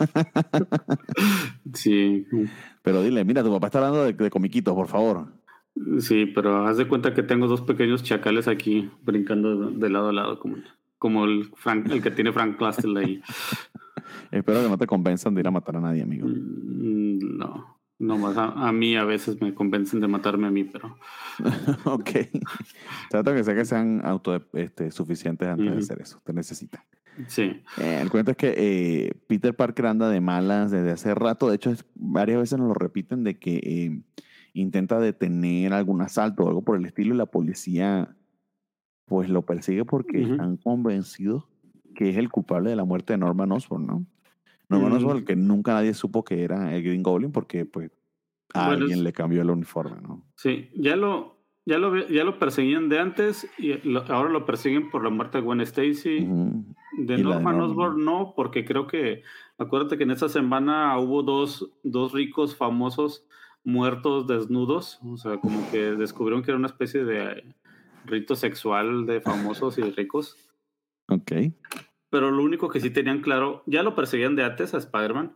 Sí,
Pero dile, mira, tu papá está hablando de, de comiquitos, por favor.
sí, pero haz de cuenta que tengo dos pequeños chacales aquí brincando de lado a lado, como, como el, Frank, el que tiene Frank Castle ahí.
Espero que no te convenzan de ir a matar a nadie, amigo.
Mm, No, no más a, a mí a veces me convencen de matarme a mí, pero...
Ok. Trato que sea que sean autosuficientes este, suficientes antes
Ujú.
de hacer eso. Te necesitan.
Sí,
Eh, el cuento es que eh, Peter Parker anda de malas desde hace rato. De hecho, es- varias veces nos lo repiten de que eh, intenta detener algún asalto o algo por el estilo y la policía pues lo persigue porque
Ujú.
están convencidos que es el culpable de la muerte de Norman Osborn, ¿no? Norman
Mm.
Osborn, el que nunca nadie supo que era el Green Goblin porque pues a
Bueno,
alguien
es-
le cambió el uniforme, ¿no?
sí, ya lo, ya lo, ve- ya lo perseguían de antes y lo- ahora lo persiguen por la muerte de Gwen Stacy.
Ujú.
De
Y la de
Norman
Norman,
Osborn no, porque creo que, acuérdate que en esa semana hubo dos, dos ricos famosos muertos desnudos, o sea, como que descubrieron que era una especie de rito sexual de famosos y ricos,
Ok.
pero lo único que sí tenían claro, ya lo perseguían de antes a Spider-Man,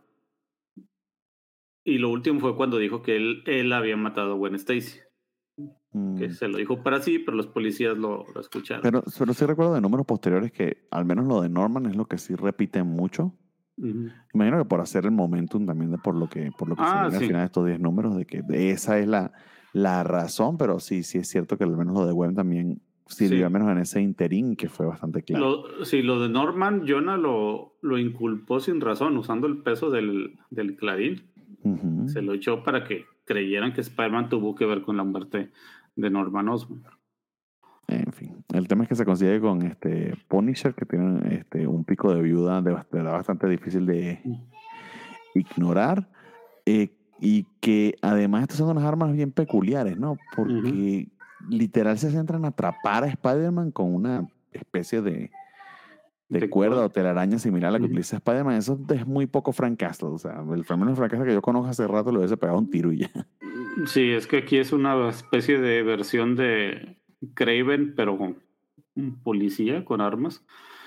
y lo último fue cuando dijo que él, él había matado a Gwen Stacy, que
Mm.
se lo dijo para sí, pero los policías lo, lo escucharon.
Pero, pero sí recuerdo de números posteriores que al menos lo de Norman es lo que sí repiten mucho.
Ujú.
Imagino que por hacer el momentum también de por lo que, por lo que se
Ah,
viene al
sí.
final de estos diez números, de que de esa es la, la razón, pero sí, sí es cierto que al menos lo de Gwen también sirvió
Sí.
al menos en ese interín que fue bastante claro.
Lo, sí, lo de Norman, Jonah lo, lo inculpó sin razón, usando el peso del, del Clarín.
Ujú.
Se lo echó para que creyeran que Spider-Man tuvo que ver con la muerte de Norman Osborn.
En fin, el tema es que se consigue con este Punisher, que tiene este, un pico de viuda de, bast- de verdad bastante difícil de ignorar, eh, y que además estas son unas armas bien peculiares, ¿no? Porque literal se centran en atrapar a Spider-Man con una especie de, de
De
cuerda
cuerda.
o telaraña similar a la que
Ujú.
utiliza Spider-Man. Eso es muy poco Frank Castle. O sea, el Frank Frank Castle que yo conozco hace rato le hubiese pegado un tiro y ya.
Sí, es que aquí es una especie de versión de Craven, pero con un policía con armas.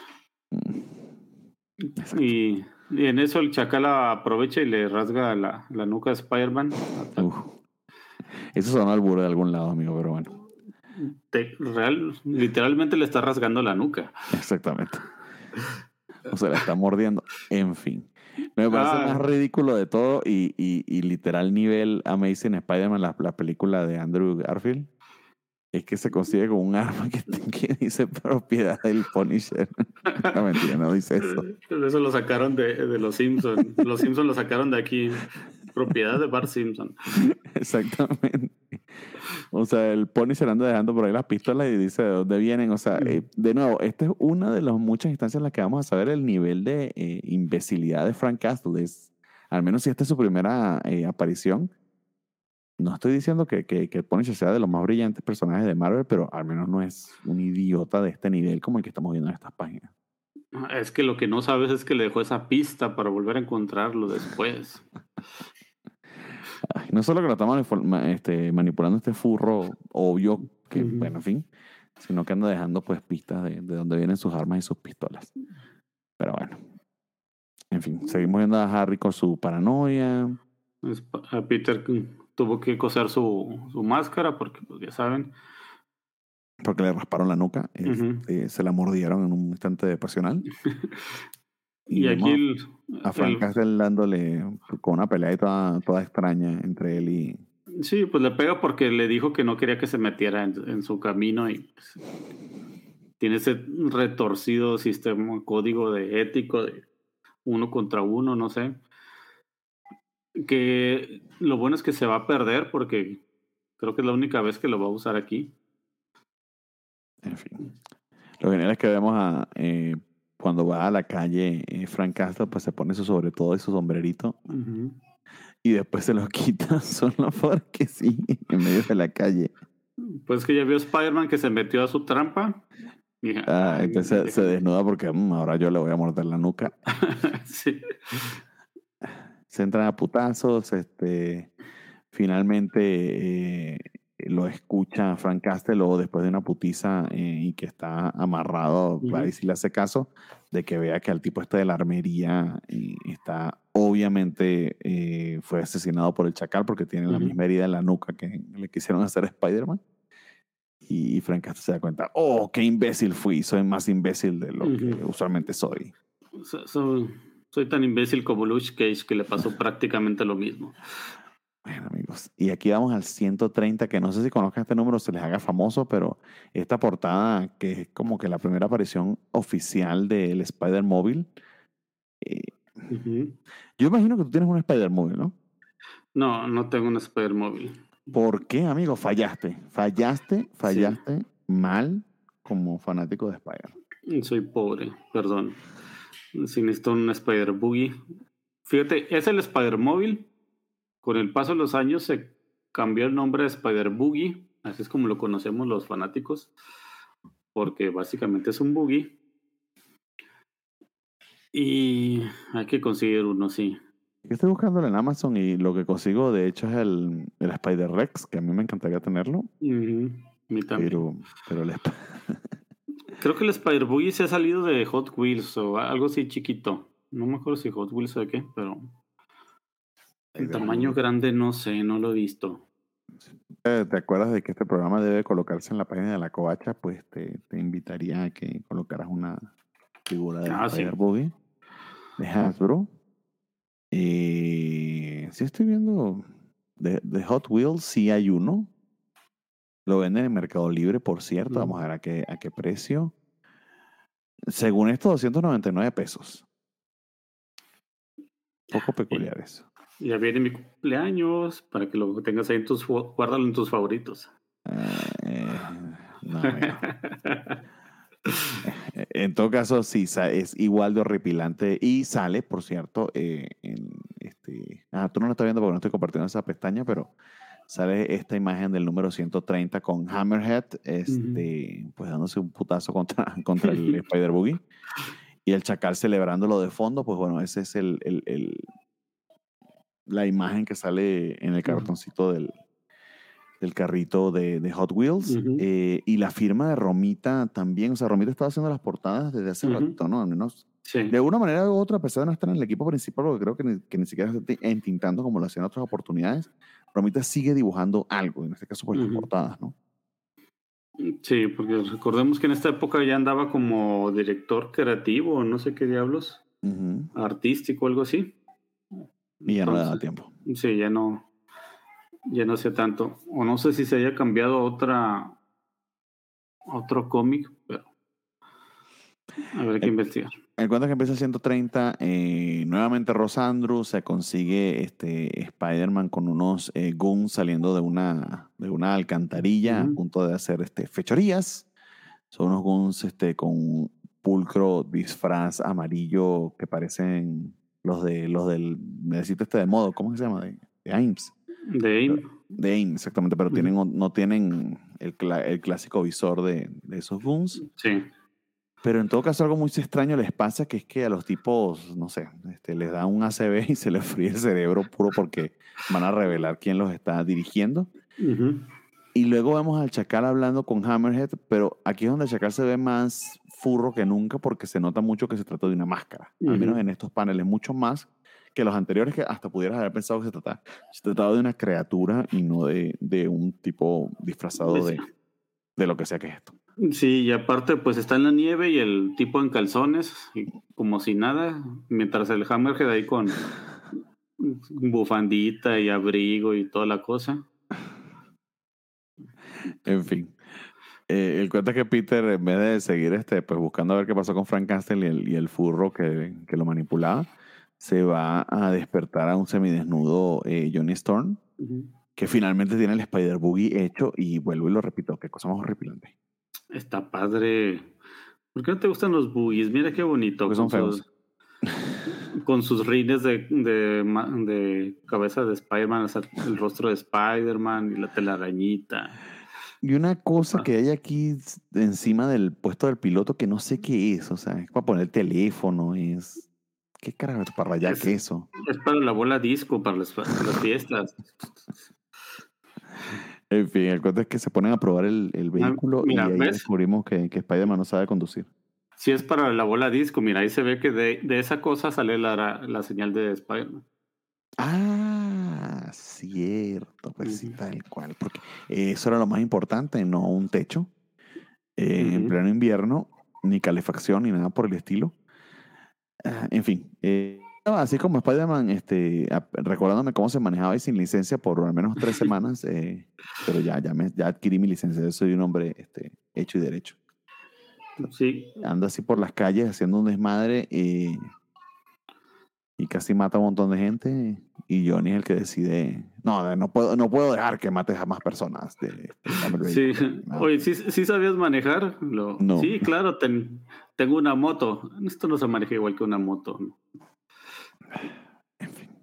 Exacto.
Y, y en eso el chacal aprovecha y le rasga la, la nuca a Spider-Man.
Uf. Eso sonó al burro de algún lado, amigo, pero bueno.
Te- real, literalmente le está rasgando la nuca.
Exactamente. O sea, la está mordiendo. En fin. Me parece
Ah.
más ridículo de todo y, y, y literal nivel Amazing Spider-Man, la, la película de Andrew Garfield, es que se consigue con un arma que, que dice propiedad del Punisher. No, mentira, no dice eso.
Eso lo sacaron de, de los Simpsons. Los Simpsons lo sacaron de aquí. Propiedad de Bart Simpson.
Exactamente. O sea, el Punisher anda dejando por ahí las pistolas y dice de dónde vienen. O sea, eh, de nuevo, esta es una de las muchas instancias en las que vamos a saber el nivel de eh, imbecilidad de Frank Castle. Es, al menos si esta es su primera eh, aparición. No estoy diciendo que, que, que el Punisher sea de los más brillantes personajes de Marvel, pero al menos no es un idiota de este nivel como el que estamos viendo en estas páginas.
Es que lo que no sabes es que le dejó esa pista para volver a encontrarlo después.
Ay, no solo que lo estamos informa- este, manipulando este furro obvio, que
Ujú.
bueno, en fin, sino que anda dejando pues pistas de, de dónde vienen sus armas y sus pistolas. Pero bueno, en fin, seguimos viendo a Harry con su paranoia.
Es pa- A Peter tuvo que coser su, su máscara porque, pues ya saben.
Porque le rasparon la nuca,
Ujú.
este, se la mordieron en un instante pasional.
Y
vemos
aquí
a-
el,
a Frank
el-
Castle dándole con una pelea ahí toda, toda extraña entre él y...
sí, pues le pega porque le dijo que no quería que se metiera en, en su camino y pues, tiene ese retorcido sistema, código de ético de uno contra uno, no sé. Que lo bueno es que se va a perder porque creo que es la única vez que lo va a usar aquí.
En fin. Lo genial es que vemos a... eh, cuando va a la calle, eh, Frank Castle pues se pone su sobre todo y su sombrerito
Ujú.
y después se lo quita solo porque sí, en medio de la calle.
Pues que ya vio Spider-Man que se metió a su trampa. Y dije,
Ah,
"Ay,
entonces se, se
déjame".
desnuda porque "Mm, ahora yo le voy a morder la nuca".
Sí.
Se entran a putazos, este, finalmente eh, lo escucha Frank Castle luego después de una putiza eh, y que está amarrado,
Ujú.
ahí sí le hace caso, de que vea que al tipo este de la armería eh, está, obviamente eh, fue asesinado por el chacal porque tiene la
Ujú.
misma herida en la nuca que le quisieron hacer a Spider-Man. Y Frank Castle se da cuenta, oh, qué imbécil fui, soy más imbécil de lo que
Ujú.
usualmente soy.
So- so- soy tan imbécil como Luke Cage que le pasó prácticamente lo mismo.
Bueno, amigos, y aquí vamos al ciento treinta, que no sé si conozcan este número, se les haga famoso, pero esta portada, que es como que la primera aparición oficial del Spider-Móvil, eh,
Ujú.
yo imagino que tú tienes un Spider-Móvil, ¿no?
No, no tengo un Spider móvil.
¿Por qué, amigo? Fallaste, fallaste,
Sí,
fallaste mal como fanático de Spider.
soy pobre, perdón. Si necesito un Spider Boogie. Fíjate, es el Spider móvil. Con el paso de los años se cambió el nombre de Spider Boogie, así es como lo conocemos los fanáticos, porque básicamente es un boogie y hay que conseguir uno, sí.
Yo estoy buscándolo en Amazon y lo que consigo, de hecho, es el, el Spider-Rex, que a mí me encantaría tenerlo,
Ujú, a mí también.
pero, pero el Sp-
Creo que el Spider Boogie se ha salido de Hot Wheels o algo así chiquito. No me acuerdo si Hot Wheels o de qué, pero en tamaño
Spider-Boogie.
grande no sé, no lo he visto.
Eh, ¿Te acuerdas de que este programa debe colocarse en la página de la Covacha? Pues te, te invitaría a que colocaras una figura del
Ah, sí.
Spider-Boogie de Hasbro. Y sí estoy viendo de, de Hot Wheels, sí hay uno. Lo venden en Mercado Libre, por cierto. Vamos a ver a qué, a qué precio. Según esto, doscientos noventa y nueve pesos. Poco peculiar eso.
Ya viene mi cumpleaños para que lo tengas ahí en tus, fo- guárdalo en tus favoritos.
Eh, no, amigo. En todo caso, sí, sa- es igual de horripilante y sale, por cierto, eh, en este... Ah, tú no lo estás viendo porque no estoy compartiendo esa pestaña, pero sale esta imagen del número ciento treinta con Hammerhead, este, pues dándose un putazo contra, contra el Spider-Boogie y el chacal celebrándolo de fondo, pues bueno, ese es el, el- el- la imagen que sale en el cartoncito del, del carrito de, de Hot Wheels.
Ujú.
eh, y la firma de Romita también. O sea, Romita estaba haciendo las portadas desde hace
Ujú.
ratito, ¿no? Al menos
Sí.
de una manera u otra, a pesar de no estar en el equipo principal, porque creo que ni, que ni siquiera está entintando como lo hacían en otras oportunidades, Romita sigue dibujando algo, en este caso, pues las
Ujú.
portadas, ¿no?
Sí, porque recordemos que en esta época ya andaba como director creativo, no sé qué diablos,
Ujú.
artístico, algo así.
Y ya no le daba
Entonces,
tiempo.
sí, ya no, ya no sé tanto. O no sé si se haya cambiado a otra, a otro cómic, pero habrá que
El,
investigar.
el cuento que empieza ciento treinta, eh, nuevamente Rosandru se consigue este Spider-Man con unos eh, goons saliendo de una, de una alcantarilla a
Ujú.
punto de hacer este, fechorías. Son unos goons este, con un pulcro disfraz amarillo que parecen los de los del necesito este de modo, ¿cómo se llama? De, de Ames.
De AIM.
De Ames, exactamente, pero
Ujú.
tienen, no tienen el, cla- el clásico visor de, de esos goons.
Sí.
Pero en todo caso, algo muy extraño les pasa, que es que a los tipos, no sé, este, les da un A C V y se les fríe el cerebro puro porque van a revelar quién los está dirigiendo.
Ujú.
Y luego vemos al Chacal hablando con Hammerhead, pero aquí es donde el Chacal se ve más furro que nunca porque se nota mucho que se trata de una máscara. Al menos
Ujú.
en estos paneles, mucho más que los anteriores, que hasta pudieras haber pensado que se trataba, se trataba de una criatura y no de, de un tipo disfrazado
Sí.
de, de lo que sea que es esto.
Sí, y aparte pues está en la nieve y el tipo en calzones, y como si nada, mientras el Hammerhead ahí con bufandita y abrigo y toda la cosa.
En fin. Eh, el cuento es que Peter, en vez de seguir este, pues buscando a ver qué pasó con Frank Castle y el, y el furro que, que lo manipulaba, se va a despertar a un semidesnudo eh, Johnny Storm,
Ujú.
que finalmente tiene el Spider Boogie hecho y vuelvo y lo repito, qué cosa más horripilante.
Está padre. ¿Por qué no te gustan los boogies? Mira qué bonito.
Porque son
Con
feos.
sus, con sus rines de, de, ma- de cabeza de Spider-Man, o sea, el rostro de Spider-Man y la telarañita.
Y una cosa
Ah,
que hay aquí s- encima del puesto del piloto que no sé qué es, o sea, es para poner el teléfono, es... ¿Qué carajo? ¿Para rayar
Es,
queso?
es para la bola disco, para las, para las fiestas.
En fin, el cuento es que se ponen a probar el, el
Ah,
vehículo
mira,
y ahí
¿ves?
descubrimos que, que Spider-Man no sabe conducir.
Si es para la bola disco, mira, ahí se ve que de, de esa cosa sale la, la señal de Spider-Man.
Ah, cierto, pues sí,
Ujú,
tal cual, porque eso era lo más importante, no un techo eh, en
ujú.
pleno invierno, ni calefacción, ni nada por el estilo. Ah, en fin, eh, así como Spider-Man, este, ap- recordándome cómo se manejaba y sin licencia por al menos tres semanas, eh, pero ya, ya, me, ya adquirí mi licencia, yo soy un hombre este, hecho y derecho.
Sí,
Ando así por las calles haciendo un desmadre eh, y casi mata a un montón de gente y Johnny es el que decide, no, no puedo, no puedo dejar que mates a más personas, de, este, dame el
sí.
vehículo. Ah,
Oye,
ok.
¿sí, sí sabías manejar? Lo,
No,
sí, claro, ten- tengo una moto. Esto no se maneja igual que una moto.
en fin.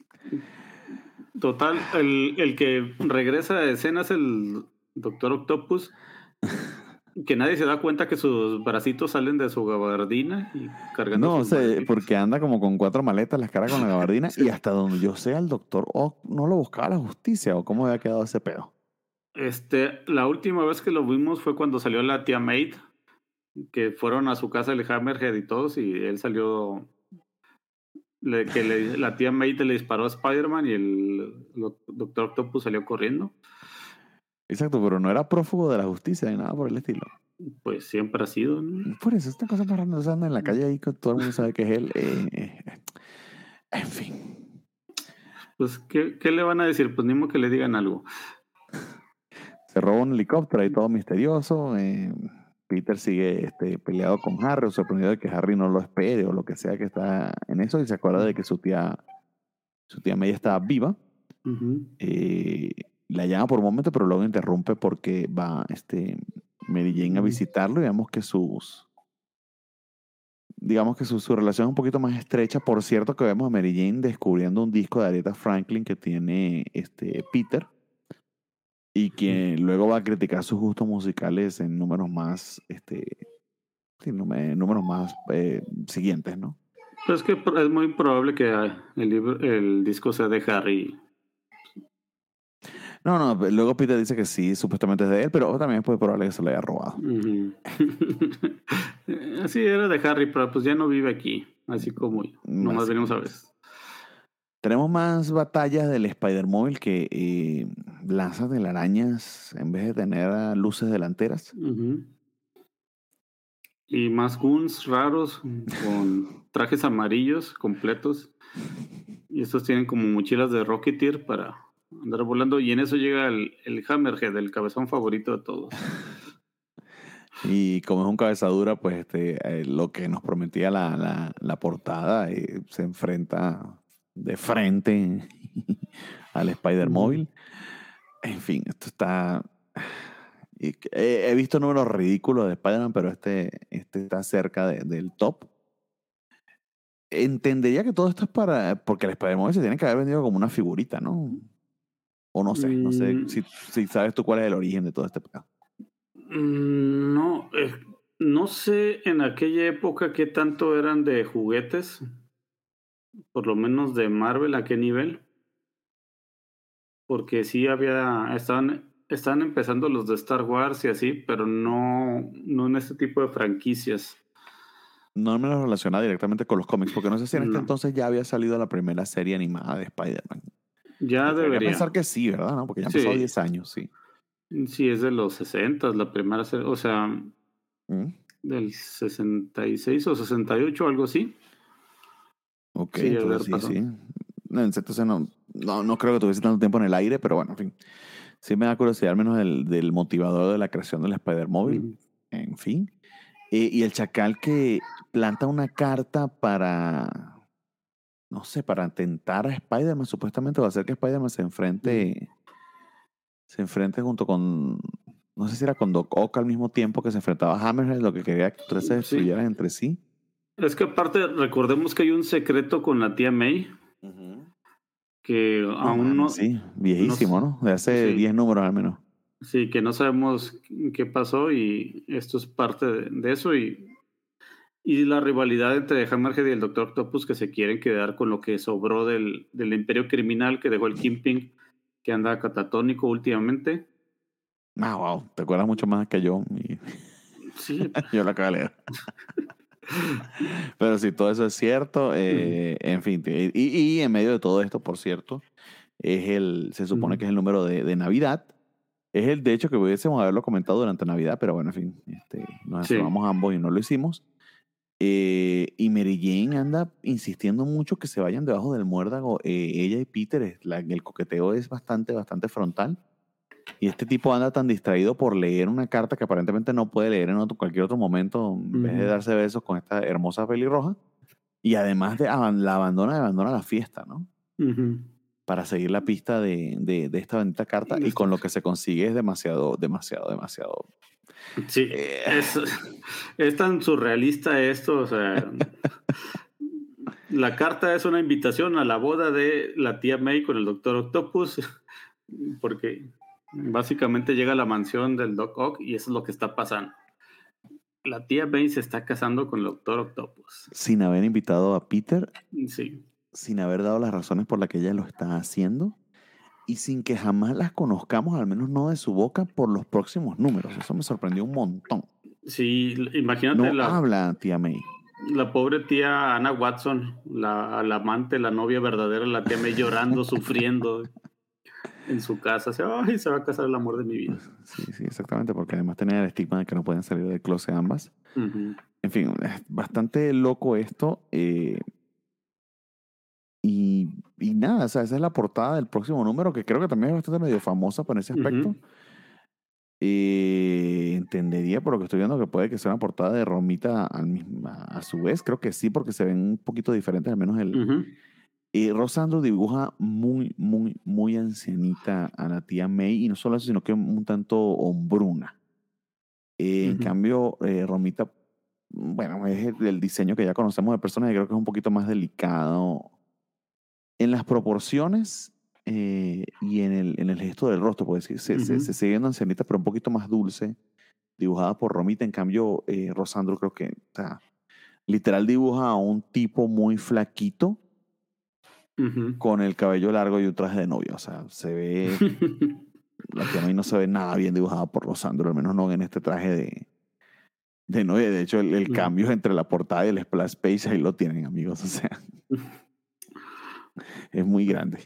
Total, el, el que regresa a escena es el Doctor Octopus, que nadie se da cuenta que sus bracitos salen de su gabardina y cargando
No
sus
sé,
maletitas.
porque anda como con cuatro maletas, las caras con la gabardina,
Sí.
y hasta donde yo sé, el doctor Ock no lo buscaba la justicia, o cómo había quedado ese pedo.
Este, la última vez que lo vimos fue cuando salió la tía May, que fueron a su casa el Hammerhead y todos, y él salió, le- que le- la tía May le disparó a Spider-Man y el lo- Doctor Octopus salió corriendo.
Exacto, pero no era prófugo de la justicia ni nada por el estilo.
Pues siempre ha sido, ¿no?
Por eso, esta cosa más random, o sea, anda en la calle ahí, que todo el mundo sabe que es él. eh, eh, en fin.
Pues, ¿qué, qué le van a decir? Pues ni modo que le digan algo.
Se roba un helicóptero ahí todo misterioso. eh, Peter sigue este, peleado con Harry, o sorprendido de que Harry no lo espere o lo que sea que está en eso, y se acuerda de que su tía, su tía May está viva.
Ujú.
eh, la llama por un momento, pero luego interrumpe porque va este, Mary Jane a visitarlo y vemos que sus, digamos que su, su relación es un poquito más estrecha. Por cierto, que vemos a Mary Jane descubriendo un disco de Aretha Franklin que tiene este, Peter y que luego va a criticar sus gustos musicales en números más, este, sí, núme- números más eh, siguientes, ¿no?
Pues es que pro- es muy probable que ah, el, libro, el disco sea de Harry.
No, no, luego Peter dice que sí, supuestamente es de él, pero también es muy probable que se lo haya robado.
Ujú. Sí, era de Harry, pero pues ya no vive aquí, así como yo. Nomás venimos a ver.
Básicamente. Tenemos más batallas del Spider-Móvil que eh, lanza telarañas en vez de tener ah, luces delanteras.
Ujú. Y más goons raros con trajes amarillos completos. Y estos tienen como mochilas de Rocketeer para andar volando. Y en eso llega el, el Hammerhead, el cabezón favorito de todos.
Y como es un cabezadura, pues este, eh, lo que nos prometía la, la, la portada eh, se enfrenta de frente al Spider-Móvil. En fin, esto está... y que- He, he visto números ridículos de Spider-Man, pero este, este está cerca de- del top. Entendería que todo esto es para... Porque el Spider-Man se tiene que haber vendido como una figurita, ¿no? O no sé, no sé
Mm,
si, si sabes tú cuál es el origen de todo este pedo.
mm, no, eh, no sé en aquella época qué tanto eran de juguetes, por lo menos de Marvel, a qué nivel, porque sí había, estaban, estaban empezando los de Star Wars y así, pero no, no en este tipo de franquicias.
No me lo relaciona directamente con los cómics, porque no sé si en este
No,
entonces ya había salido la primera serie animada de Spider-Man.
ya
Debería
debería.
pensar que sí, ¿verdad? ¿No? Porque ya han pasado
Sí,
diez años, sí.
sí, es de los sesenta, la primera serie, o sea,
¿Mm?
del sesenta y seis o sesenta y ocho, algo así.
Ok,
Sí, a
entonces
ver,
sí,
pasó.
sí. No, entonces no, no, no creo que tuviese tanto tiempo en el aire, pero bueno, en fin. Sí me da curiosidad al menos del, del motivador de la creación del Spider-Móvil.
Ujú.
En fin. Eh, y el chacal que planta una carta para, no sé, para tentar a Spider-Man, supuestamente va a hacer que Spider-Man se
Ujú.
enfrente, se enfrente junto con no sé si era con Doc Ock al mismo tiempo que se enfrentaba a Hammerhead, lo que quería que ustedes se
Sí.
destruyeran entre sí.
Es que aparte, recordemos que hay un secreto con la tía May que
No,
aún
mano,
no,
sí, viejísimo,
no-
¿no? De hace
sí.
diez números al menos.
Sí, que no sabemos qué pasó y esto es parte de, de eso y, y la rivalidad entre Hammerhead y el Doctor Octopus que se quieren quedar con lo que sobró del, del imperio criminal que dejó el Kingpin, que anda catatónico últimamente.
Ah, wow, te acuerdas mucho más que yo. Y
Sí.
yo lo acabo de leer. Pero sí, todo eso es cierto. eh, en fin, te- y, y en medio de todo esto, por cierto, es el, se supone
Ujú.
que es el número de, de Navidad. Es el, de hecho, que hubiésemos haberlo comentado durante Navidad, pero bueno, en fin, este, nos
Sí.
asomamos ambos y no lo hicimos. Eh, y Mary Jane anda insistiendo mucho que se vayan debajo del muérdago. eh, ella y Peter, es la- el coqueteo es bastante, bastante frontal. Y este tipo anda tan distraído por leer una carta que aparentemente no puede leer en otro, cualquier otro momento, en vez de
Ujú.
darse besos con esta hermosa pelirroja. Y además de aban- la abandona, abandona la fiesta, ¿no?
Ujú.
Para seguir la pista de, de, de esta bendita carta y con lo que se consigue es demasiado, demasiado, demasiado.
Sí,
eh,
es, es tan surrealista esto, o sea, la carta es una invitación a la boda de la tía May con el Doctor Octopus, porque básicamente llega a la mansión del Doc Ock y eso es lo que está pasando. La tía May se está casando con el Doctor Octopus.
sin haber invitado a Peter,
Sí,
sin haber dado las razones por las que ella lo está haciendo y sin que jamás las conozcamos, al menos no de su boca, por los próximos números. Eso me sorprendió un montón.
sí, imagínate
No
la,
habla tía May.
la pobre tía Anna Watson, la, la amante, la novia verdadera, la tía May llorando, sufriendo en su casa. Así, ay, se va a casar el amor de mi vida.
Sí, sí, exactamente, porque además tenía el estigma de que no pueden salir del closet ambas.
Ujú.
En fin, es bastante loco esto. eh, y, y nada, o sea, esa es la portada del próximo número, que creo que también es bastante medio famosa por ese aspecto.
Ujú.
Eh, entendería por lo que estoy viendo que puede que sea una portada de Romita al mismo, a su vez. Creo que sí, porque se ven un poquito diferentes, al menos el.
Ujú.
Eh, Rosandro dibuja muy, muy, muy ancianita a la tía May, y no solo eso, sino que un tanto hombruna. Eh, en
Ujú.
cambio, eh, Romita, bueno, es el, el diseño que ya conocemos de personas, y creo que es un poquito más delicado en las proporciones eh, y en el, en el gesto del rostro, pues se, se, se,
Ujú.
se sigue viendo ancianita, pero un poquito más dulce, dibujada por Romita. En cambio, eh, Rosandro creo que, o sea, literal dibuja a un tipo muy flaquito
Ujú.
con el cabello largo y un traje de novia. O sea, se ve, la tía May no se ve nada bien dibujada por Rosandro, al menos no en este traje de, de novia. De hecho, el, el
Ujú.
cambio entre la portada y el splash page ahí lo tienen, amigos. O sea, es muy grande.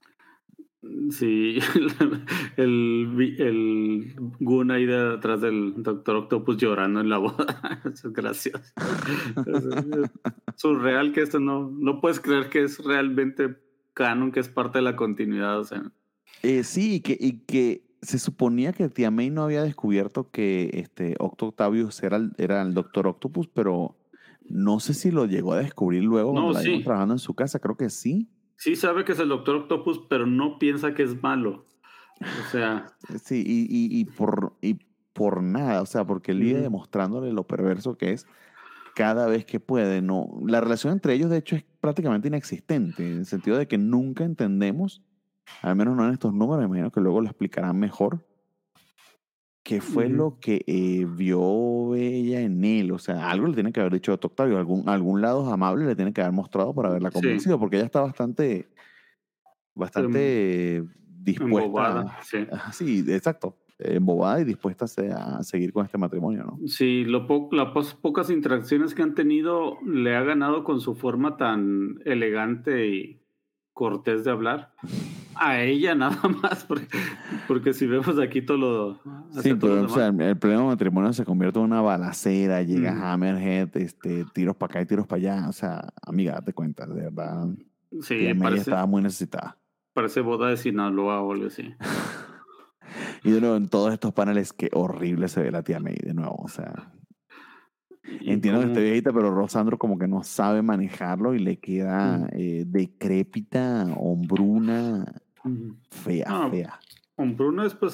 Sí, el, vi- el Gun ahí detrás del Doctor Octopus llorando en la boda. Eso es gracioso. Es, es surreal que esto no, no puedes creer que es realmente canon, que es parte de la continuidad. O sea,
Eh, sí, y que, y que se suponía que tía May no había descubierto que este Octo Octavius era el, era el Doctor Octopus, pero no sé si lo llegó a descubrir luego cuando
no,
la vimos
sí,
trabajando en su casa. Creo que sí.
sí sabe que es el Doctor Octopus, pero no piensa que es malo. O sea,
Sí, y, y, y por, y por nada, o sea, porque él vive
ujú.
demostrándole lo perverso que es cada vez que puede. No, la relación entre ellos, de hecho, es prácticamente inexistente, en el sentido de que nunca entendemos, al menos no en estos números, me imagino que luego lo explicarán mejor, qué fue
Ujú.
lo que eh, vio ella en él. O sea, algo le tiene que haber dicho a Octavio, algún, algún lado amable le tiene que haber mostrado para haberla
Sí,
convencido, porque ella está bastante,
em-
bastante dispuesta,
embobada, sí.
ah, sí, exacto, embobada y dispuesta a, se- a seguir con este matrimonio, ¿no?
Sí, lo po- las pos- pocas interacciones que han tenido le ha ganado con su forma tan elegante y cortés de hablar. A ella nada más, porque, porque si vemos aquí todo lo
Sí,
hacia todos
pero
los
o sea,
demás.
el, el pleno matrimonio se convierte en una balacera, llega
Ujú.
Hammerhead, este, tiros para acá y tiros para allá. O sea, amiga, date cuenta, de verdad,
Sí,
tía May
parece,
estaba muy necesitada.
parece boda de Sinaloa o algo así.
Y de nuevo, en todos estos paneles, qué horrible se ve la tía May de nuevo. O sea,
Y
entiendo que esté
como,
viejita, pero Rosandro como que no sabe manejarlo y le queda
ujú,
eh, decrépita, hombruna,
ujú.
fea,
No,
fea.
con Bruno es pues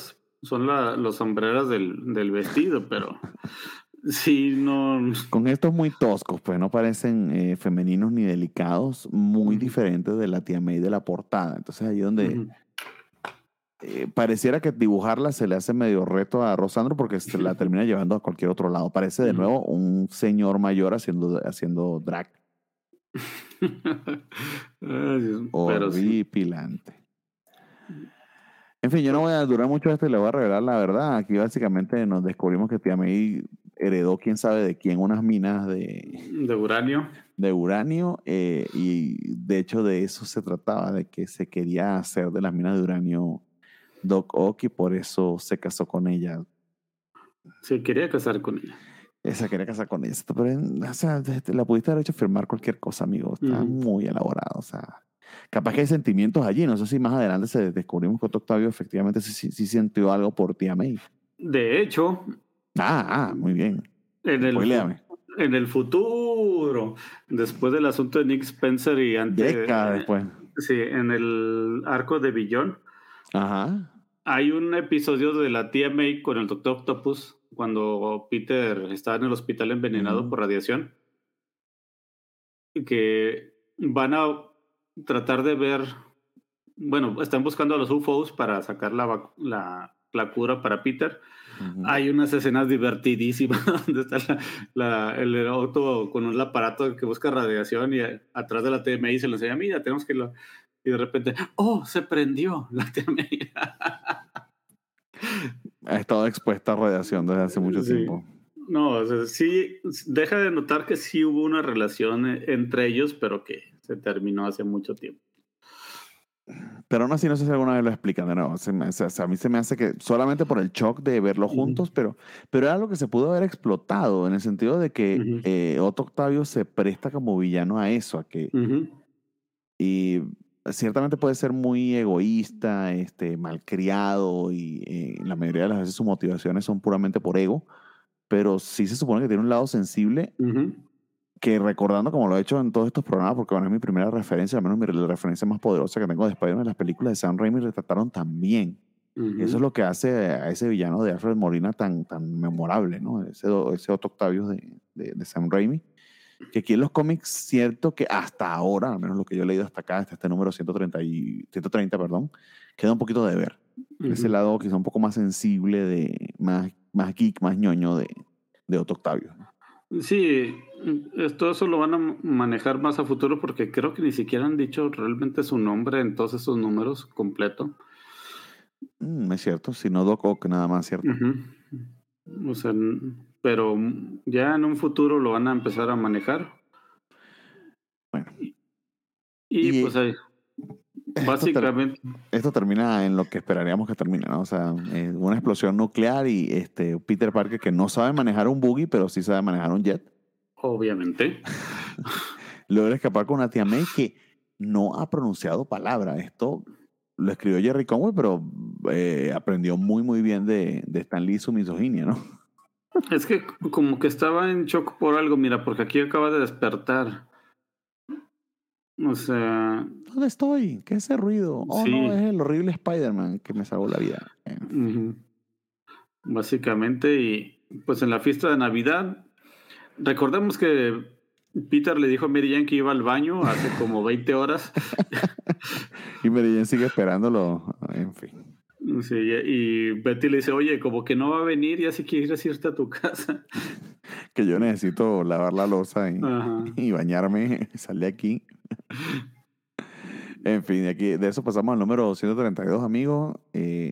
son la, los sombreras del, del vestido, pero sí, no.
Con estos muy toscos, pues no parecen eh, femeninos ni delicados, muy
Ujú.
diferentes de la tía May de la portada. Entonces ahí donde
Ujú.
eh, pareciera que dibujarla se le hace medio reto a Rosandro porque se la termina llevando a cualquier otro lado. Parece de
Ujú.
nuevo un señor mayor haciendo, haciendo drag.
Ay, Dios, pero sí.
Horripilante. En fin, yo no voy a durar mucho esto y le voy a revelar la verdad. Aquí básicamente nos descubrimos que tía May heredó quién sabe de quién unas minas de,
De uranio.
de uranio eh, y de hecho de eso se trataba, de que se quería hacer de las minas de uranio Doc Ock y por eso se casó con ella.
Se quería casar con ella.
Esa quería casar con ella. Pero, o sea, la pudiste haber hecho firmar cualquier cosa, amigo. Está
Ujú.
muy elaborado. O sea, capaz que hay sentimientos allí. No sé si más adelante se descubrimos que Otto Octavio efectivamente sí, sí, sí sintió algo por tía May.
De hecho,
Ah, ah, muy bien.
en el, fu-
Spoiléame.
en el futuro, después del asunto de Nick Spencer y antes,
Décadas
eh,
después.
sí, en el arco de Billón,
Ajá.
hay un episodio de la tía May con el Doctor Octopus cuando Peter está en el hospital envenenado
Ujú.
por radiación, que van a tratar de ver, bueno, están buscando a los U F Os para sacar la, vac- la, la cura para Peter.
Ujú.
Hay unas escenas divertidísimas donde está la, la- el auto con un aparato que busca radiación y a- atrás de la T M I se lo enseña, mira, tenemos que... Lo... Y de repente, ¡oh, se prendió la T M I!
Ha estado expuesta a radiación desde hace mucho
Sí.
tiempo.
No, o sea, sí, deja de notar que sí hubo una relación eh, entre ellos, pero que se terminó hace mucho tiempo.
Pero aún así no sé si alguna vez lo explican de nuevo. Se me- o sea, a mí se me hace que solamente por el shock de verlos
Ujú.
juntos, pero, pero era algo que se pudo haber explotado en el sentido de que
Ujú.
eh, Otto Octavio se presta como villano a eso, a que
Ujú.
y ciertamente puede ser muy egoísta, este, malcriado y eh, la mayoría de las veces sus motivaciones son puramente por ego, pero sí se supone que tiene un lado sensible
Ujú.
que recordando como lo he hecho en todos estos programas, porque bueno, es mi primera referencia, al menos mi, la referencia más poderosa que tengo de Spider-Man, las películas de Sam Raimi retrataron tan bien.
Ujú.
Eso es lo que hace a ese villano de Alfred Molina tan, tan memorable, ¿no? Ese, ese Otto Octavius de, de, de Sam Raimi. Que aquí en los cómics, cierto que hasta ahora, al menos lo que yo he leído hasta acá, hasta este número ciento treinta, y, ciento treinta perdón, queda un poquito de ver. Ese
Ujú.
lado quizá un poco más sensible, de, más, más geek, más ñoño de, de Otto Octavius, ¿no?
Sí, esto eso lo van a manejar más a futuro porque creo que ni siquiera han dicho realmente su nombre en todos esos números completo.
Mm, es cierto, sino Doc Ock nada más, ¿cierto?
Ujú. O sea, n- pero ya en un futuro lo van a empezar a manejar.
Bueno,
Y
y
pues ahí,
esto, ter-
básicamente,
esto termina en lo que esperaríamos que termine, ¿no? O sea, eh, una explosión nuclear y este Peter Parker que no sabe manejar un buggy, pero sí sabe manejar un jet.
obviamente.
Logra escapar con una tía May que no ha pronunciado palabra. Esto lo escribió Jerry Conway, pero eh, aprendió muy, muy bien de, de Stan Lee su misoginia, ¿no?
Es que como que estaba en shock por algo, mira, porque aquí acaba de despertar. O sea,
¿Dónde estoy? ¿Qué es ese ruido? Oh, no, es
sí.
el horrible Spider-Man que me salvó la vida. Eh,
Ujú. Básicamente, y pues en la fiesta de Navidad, recordemos que Peter le dijo a Mary Jane que iba al baño hace como veinte horas.
Y Mary Jane sigue esperándolo, en fin.
Sí, y Betty le dice, oye, como que no va a venir, ya si quieres irte a tu casa.
Que yo necesito lavar la loza y,
Ajá.
y bañarme, sal de aquí. En fin, de, aquí, de eso pasamos al número ciento treinta y dos, amigos. Eh,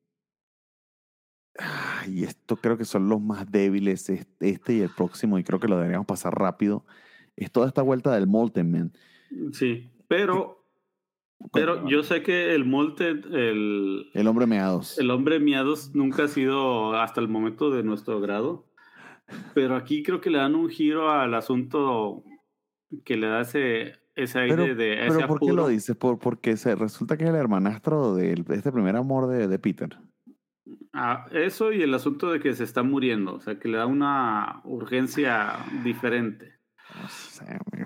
ah, y esto creo que son los más débiles, este, este y el próximo, y creo que lo deberíamos pasar rápido. Es toda esta vuelta del Molten Man.
Sí, pero, pero
Cuéntame,
yo
Mario.
sé que el Molten, el,
El hombre meados.
el hombre miados nunca ha sido hasta el momento de nuestro grado, pero aquí creo que le dan un giro al asunto que le da ese, ese aire
Pero,
de ese
pero ¿por qué lo
apuro.
dices? Por, porque se, resulta que es el hermanastro de, de este primer amor de, de Peter.
Ah, eso y el asunto de que se está muriendo, o sea, que le da una urgencia diferente.
No sé, amigo.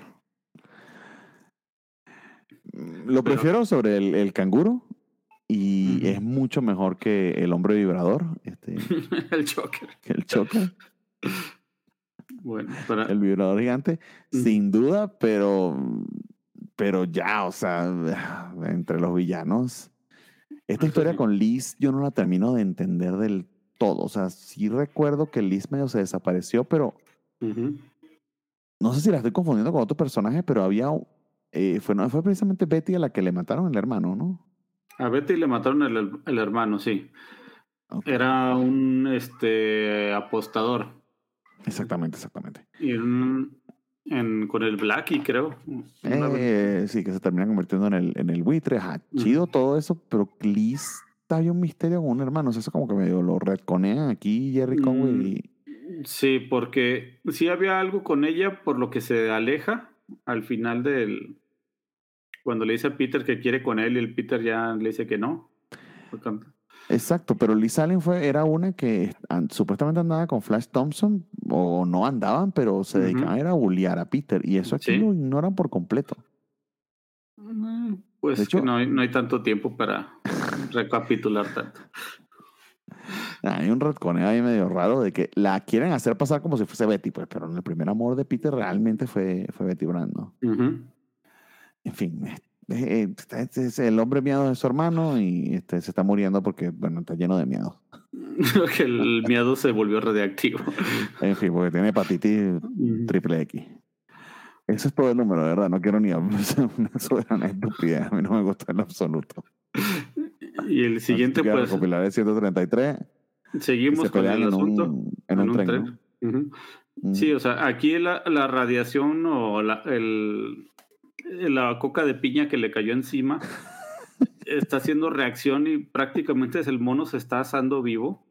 Mm, Lo
Pero,
prefiero sobre el, el canguro y
ujú.
es muy mucho mejor que el hombre vibrador, este,
El Joker.
que el Joker,
Bueno, para...
el vibrador gigante,
Ujú.
sin duda, pero, pero ya, o sea, entre los villanos. Esta historia con Liz yo no la termino de entender del todo. O sea, sí recuerdo que Liz medio se desapareció, pero
Ujú.
no sé si la estoy confundiendo con otro personaje, pero había... eh, fue, no, fue precisamente Betty a la que le mataron el hermano, ¿no?
A Betty le mataron el, el hermano, sí.
Ok.
Era un este apostador.
Exactamente, exactamente.
Y un- en, con el Blackie, creo. Una vez-
Eh, sí, que se termina convirtiendo en el, en el buitre. Ajá,
Ujú.
chido todo eso, pero Liz había un misterio con un hermano. O sea, eso como que medio lo retconean aquí Jerry Conway.
Mm, sí, porque sí había algo con ella por lo que se aleja al final del... Cuando le dice a Peter que quiere con él y el Peter ya le dice que no. Fue cuando-
Exacto, pero Liz Allen fue, era una que an- supuestamente andaba con Flash Thompson, o no andaban, pero se
Ujú.
dedicaban era a bullear a Peter, y eso aquí
Sí.
lo ignoran por completo.
Mm, Pues
De
es que
hecho-
no hay, no hay tanto tiempo para recapitular tanto.
Hay un retconeo ahí medio raro de que la quieren hacer pasar como si fuese Betty, pues, pero en el primer amor de Peter realmente fue, fue Betty Brand, ¿no?
Ujú.
En fin, eh, eh, este es el hombre miado de su hermano y este, se está muriendo porque, bueno, está lleno de miedo.
Que el miedo se volvió radiactivo.
En fin, porque tiene hepatitis
Ujú.
triple X. Eso es todo el número, de verdad. No quiero ni hablar de una soberana estupidez. A mí no me gusta en lo absoluto.
Y el siguiente,
Así que
pues,
recopilar el ciento treinta y tres y
seguimos
se
con
pelean
el
en
asunto.
un, en un tren, ¿no?
Ujú.
Mm.
Sí, o sea, aquí la, la radiación o la, el, la coca de piña que le cayó encima está haciendo reacción y prácticamente el mono se está asando vivo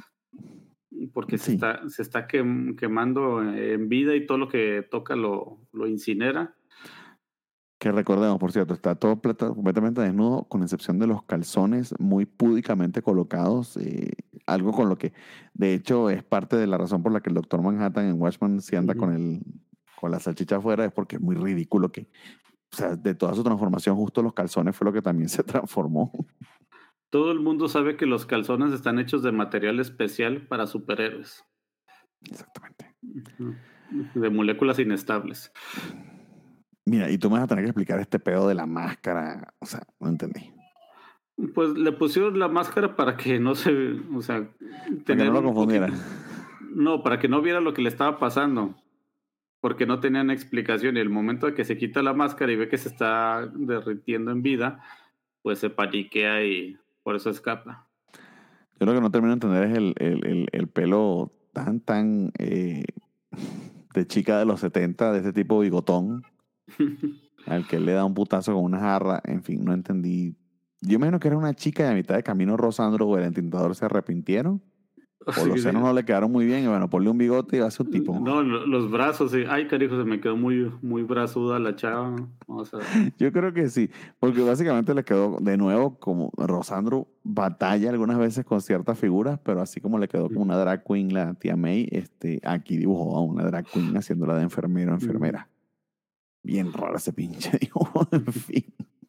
porque se
Sí.
está, se está quem- quemando en vida y todo lo que toca lo, lo incinera.
Que recordemos, por cierto, está todo plata- completamente desnudo, con excepción de los calzones muy púdicamente colocados. eh, algo con lo que, de hecho, es parte de la razón por la que el Doctor Manhattan en Watchmen si anda
Ujú.
con, el, con la salchicha afuera, es porque es muy ridículo que, o sea, de toda su transformación, justo los calzones fue lo que también se transformó.
Todo el mundo sabe que los calzones están hechos de material especial para superhéroes,
Exactamente.
Ujú. De moléculas inestables.
Mira, y tú me vas a tener que explicar este pedo de la máscara. O sea, no entendí.
Pues le pusieron la máscara para que no se, o sea,
Para que
tener
no lo
un
confundiera.
poquito- no, para que no viera lo que le estaba pasando, porque no tenían explicación y el momento de que se quita la máscara y ve que se está derritiendo en vida, pues se paniquea y por eso escapa.
Yo lo que no termino de entender es el, el, el, el pelo tan, tan eh, de chica de los setenta, de ese tipo bigotón, al que le da un putazo con una jarra. En fin, no entendí. Yo me imagino que era una chica y a mitad de camino Rosandro o el entintador se arrepintieron. O
Sí,
los
sí.
senos no le quedaron muy bien y bueno, ponle un bigote y va a ser un tipo.
No, lo- los brazos, sí. Ay, carijo, se me quedó muy, muy brazuda la chava. Vamos a ver.
Yo creo que sí, porque básicamente le quedó de nuevo como Rosandro batalla algunas veces con ciertas figuras, pero así como le quedó como una drag queen la tía May, este, aquí dibujó a una drag queen haciéndola de enfermero o enfermera. Bien raro ese pinche dibujo, en fin.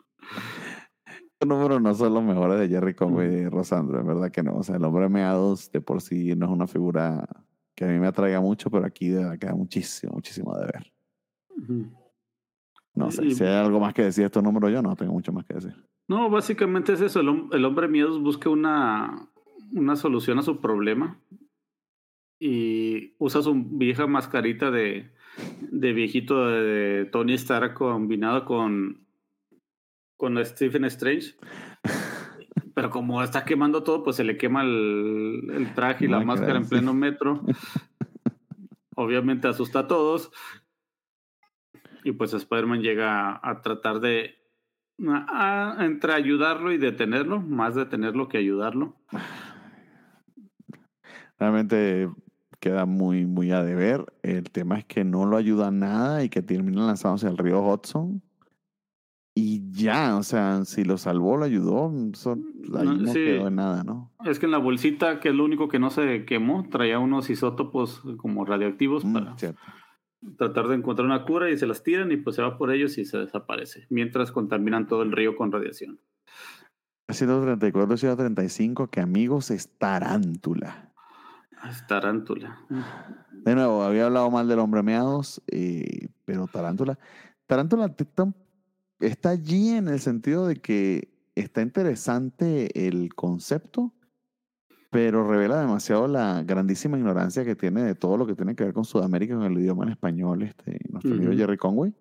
Los números no son los mejores de Jerry Conway y de Rosandro, en verdad que no. O sea, el hombre meados de por sí no es una figura que a mí me atraiga mucho, pero aquí de verdad queda muchísimo, muchísimo de ver.
Ujú.
No sé,
Y-
si hay algo más que decir de estos números, yo no tengo mucho más que decir.
No, básicamente es eso. El, hom- el hombre miedos busca una, una solución a su problema y usa su vieja mascarita de, de viejito de Tony Stark combinado con, con Stephen Strange. Pero como está quemando todo, pues se le quema el, el traje y la
No,
máscara en
sí.
pleno metro. Obviamente asusta a todos. Y pues Spider-Man llega a, a tratar de a- a- entre ayudarlo y detenerlo, más detenerlo que ayudarlo.
Realmente queda muy, muy a deber. El tema es que no lo ayuda nada y que termina lanzándose al río Hudson. Y ya, o sea, si lo salvó, lo ayudó, eso ahí
No,
no
sí.
quedó en nada, ¿no?
Es que en la bolsita, que es lo único que no se quemó, traía unos isótopos como radioactivos
Mm,
para
cierto.
tratar de encontrar una cura y se las tiran y pues se va por ellos y se desaparece, mientras contaminan todo el río con radiación.
ciento treinta y cuatro, ciento treinta y cinco, que amigos es Tarántula.
Es Tarántula.
De nuevo, había hablado mal del hombre meados, eh, pero Tarántula. Tarántula t- tam- está allí en el sentido de que está interesante el concepto, pero revela demasiado la grandísima ignorancia que tiene de todo lo que tiene que ver con Sudamérica, con el idioma en español, este, nuestro amigo
Ujú.
Jerry Conway.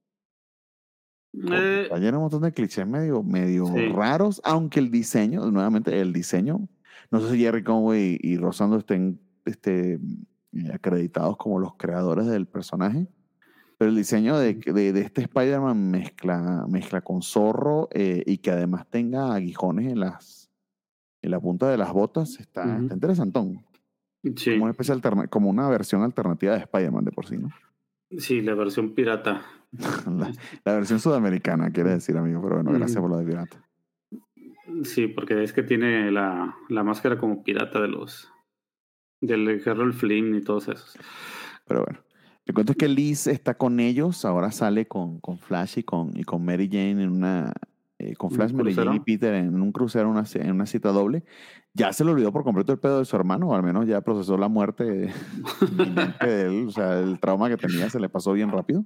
Porque
Eh,
está lleno de un montón de clichés medio, medio
Sí.
raros, aunque el diseño, nuevamente el diseño, no sé si Jerry Conway y Rosando estén este, eh, acreditados como los creadores del personaje, pero el diseño de, de, de este Spider-Man mezcla, mezcla con zorro eh, y que además tenga aguijones en las en la punta de las botas, está,
Ujú.
está interesantón.
sí,
Como una, especie alterna- como una versión alternativa de Spider-Man de por sí, ¿no?
sí, la versión pirata.
La, la versión sudamericana, quiere decir, amigo, pero bueno, gracias
Ujú.
por lo de pirata.
Sí, porque es que tiene la, la máscara como pirata de los del Harold Flynn y todos esos.
Pero bueno, el cuento es que Liz está con ellos, ahora sale con, con Flash y con, y con Mary Jane en una... eh, con
¿Un
Flash, Mary Jane y
crucero?
Peter en un crucero, una, ci- en una cita doble. Ya se le olvidó por completo el pedo de su hermano, o al menos ya procesó la muerte inminente de él. O sea, el trauma que tenía se le pasó bien rápido.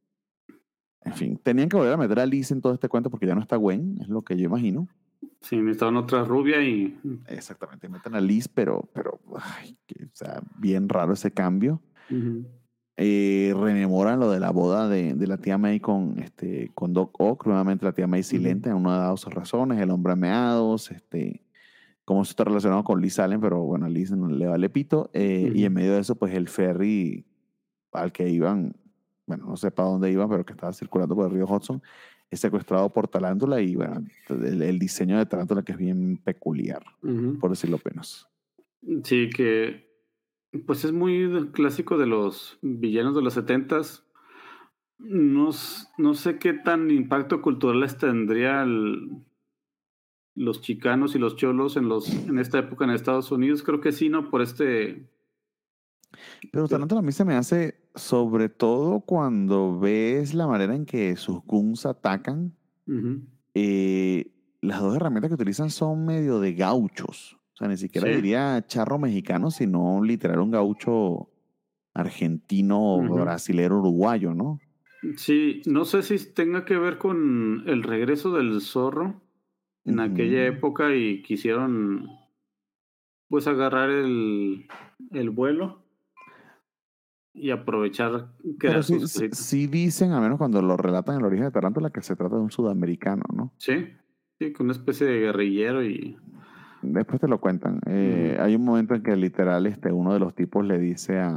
En fin, tenían que volver a meter a Liz en todo este cuento porque ya no está Gwen, es lo que yo imagino.
Sí, necesitaban otra rubia y
Exactamente, meten a Liz, pero, pero ay, que, o sea, bien raro ese cambio.
ujú,
Eh, rememoran lo de la boda de, de la tía May con, este, con Doc Ock, nuevamente la tía May silente, uno ha dado sus razones, el hombre meados, este, cómo eso está relacionado con Liz Allen, pero bueno, a Liz no le vale pito. Eh, y
ujú.
en medio de eso, pues el ferry al que iban, bueno, no sé para dónde iban, pero que estaba circulando por el río Hudson, es secuestrado por Tarántula y bueno, el, el diseño de Tarántula que es bien peculiar,
Ujú.
por decirlo menos.
Sí, que pues es muy de- clásico de los villanos de los setentas. No, s- no sé qué tan impacto cultural les tendría el- los chicanos y los cholos en los en esta época en Estados Unidos. Creo que sí, ¿no? Por este...
Pero Tarántula a mí se me hace, sobre todo cuando ves la manera en que sus goons atacan,
Ujú.
eh, las dos herramientas que utilizan son medio de gauchos. O sea, ni siquiera
Sí.
diría charro mexicano, sino literal un gaucho argentino,
Ujú.
brasilero, uruguayo, ¿no?
Sí, no sé si tenga que ver con el regreso del zorro en aquella
Ujú.
época y quisieron pues agarrar el, el vuelo y aprovechar
Pero
crear
sí,
sus
sí,
cositas.
sí dicen, al menos cuando lo relatan en el origen de Tarántula, que se trata de un sudamericano, ¿no?
Sí, sí, con una especie de guerrillero y...
Después te lo cuentan. Eh,
Ujú.
hay un momento en que literal este, uno de los tipos le dice a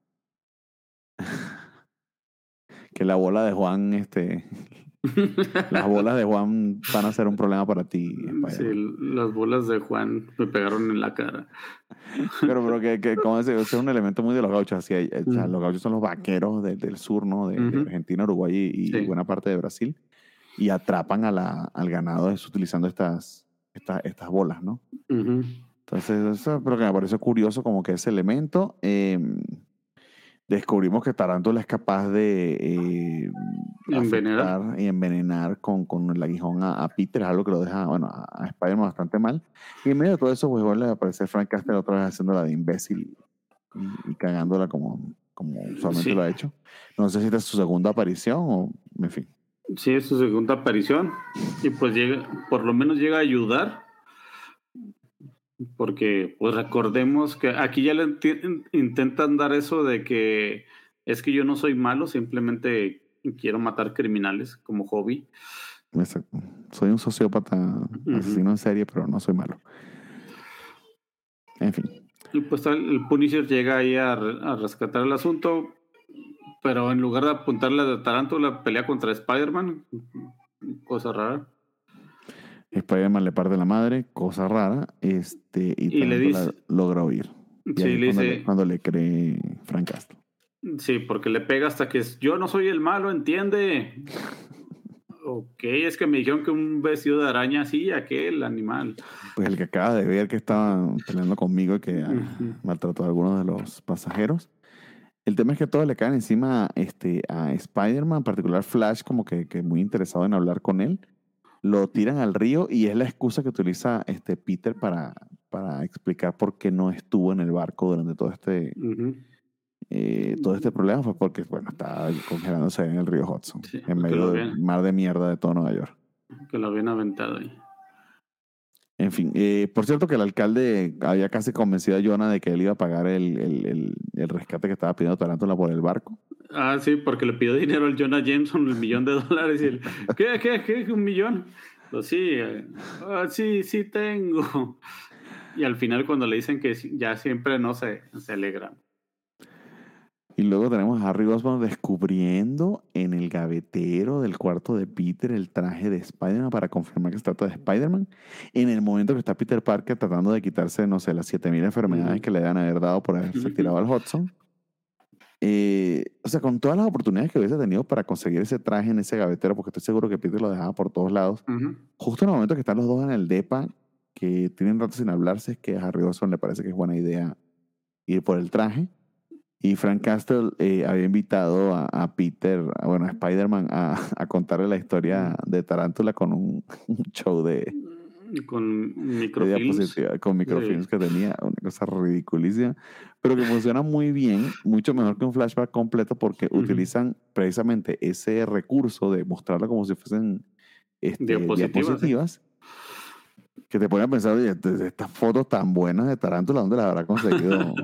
que la bola de Juan, este, las bolas de Juan van a ser un problema para ti,
Sí,
Spider-Man.
las bolas de Juan me pegaron en la cara.
Pero, pero que, que como ese, ese es un elemento muy de los gauchos. Así, hay- o sea,
Mm.
los gauchos son los vaqueros de- del sur, ¿no? De, de
Ujú.
Argentina, Uruguay y, y
Sí.
buena parte de Brasil. Y atrapan a la, al ganado es utilizando estas, estas, estas bolas, ¿no?
Ujú.
Entonces, eso es lo que me pareció curioso, como que ese elemento. eh, descubrimos que Tarántula es capaz de eh,
Envenenar.
afectar y envenenar con, con el aguijón a, a Peter, es algo que lo deja, bueno, a, a Spider-Man bastante mal. Y en medio de todo eso, pues vuelve a aparecer Frank Castle otra vez haciéndola de imbécil y, y cagándola como, como usualmente lo ha
Sí,
hecho. No sé si esta es su segunda aparición o, en fin.
sí, es su segunda aparición. Y pues llega, por lo menos llega a ayudar. Porque, pues recordemos que aquí ya le enti- intentan dar eso de que es que yo no soy malo, simplemente quiero matar criminales como hobby.
Exacto. Soy un sociópata
Ujú.
asesino en serie, pero no soy malo. En fin.
Y pues tal, el Punisher llega ahí a, re- a rescatar el asunto, pero en lugar de apuntarle a Tarántula, pelea contra Spider-Man. Cosa rara.
Spider-Man le parte la madre, cosa rara, este, y
Y le
Tarántula
dice,
logra huir. Y ahí
sí,
es
le
cuando le,
dice,
cuando le cree Frank Castle.
sí, porque le pega hasta que es, yo no soy el malo, ¿entiende? Ok, es que me dijeron que un vestido de araña, sí, aquel animal.
Pues el que acaba de ver que estaba peleando conmigo y que ah,
Ujú.
maltrató a algunos de los pasajeros. El tema es que todos le caen encima este, a Spider-Man, en particular Flash, como que, que muy interesado en hablar con él. lo tiran al río y es la excusa que utiliza este Peter para, para explicar por qué no estuvo en el barco durante todo este,
Ujú.
eh, todo este problema. Fue porque, bueno, estaba congelándose ahí en el río Hudson,
Sí,
en
que lo
medio del
habían,
mar de mierda de todo Nueva York.
que lo habían aventado ahí.
En fin, eh, por cierto que el alcalde había casi convencido a Jonah de que él iba a pagar el, el, el, el rescate que estaba pidiendo Tarántula por el barco.
Ah, sí, porque le pidió dinero al Jonah Jameson, el millón de dólares. Y él, ¿qué, qué, qué? ¿Un millón? Pues sí, eh, ah, sí, sí tengo. Y al final cuando le dicen que sí, ya siempre no se, se alegra.
Y luego tenemos a Harry Osborn descubriendo en el gavetero del cuarto de Peter el traje de Spider-Man para confirmar que se trata de Spider-Man. En el momento que está Peter Parker tratando de quitarse, no sé, las siete mil enfermedades
Ujú.
que le deben haber dado por haberse tirado al Hudson. Eh, o sea, con todas las oportunidades que hubiese tenido para conseguir ese traje en ese gavetero, porque estoy seguro que Peter lo dejaba por todos lados.
Ujú.
Justo en el momento que están los dos en el depa, que tienen rato sin hablarse, es que a Harry Osborn le parece que es buena idea ir por el traje. Y Frank Castle eh, había invitado a, a Peter, a- bueno, a Spider-Man, a, a contarle la historia de Tarántula con un, un show de,
Con
de
microfilms.
diapositiva, con microfilms
Sí.
que tenía, una cosa ridiculísima, pero que funciona muy bien, mucho mejor que un flashback completo, porque
Ujú.
utilizan precisamente ese recurso de mostrarlo como si fuesen este,
Diapositivas, sí.
diapositivas, que te ponen a pensar, oye, de- estas fotos tan buenas de Tarántula, ¿dónde las habrá conseguido?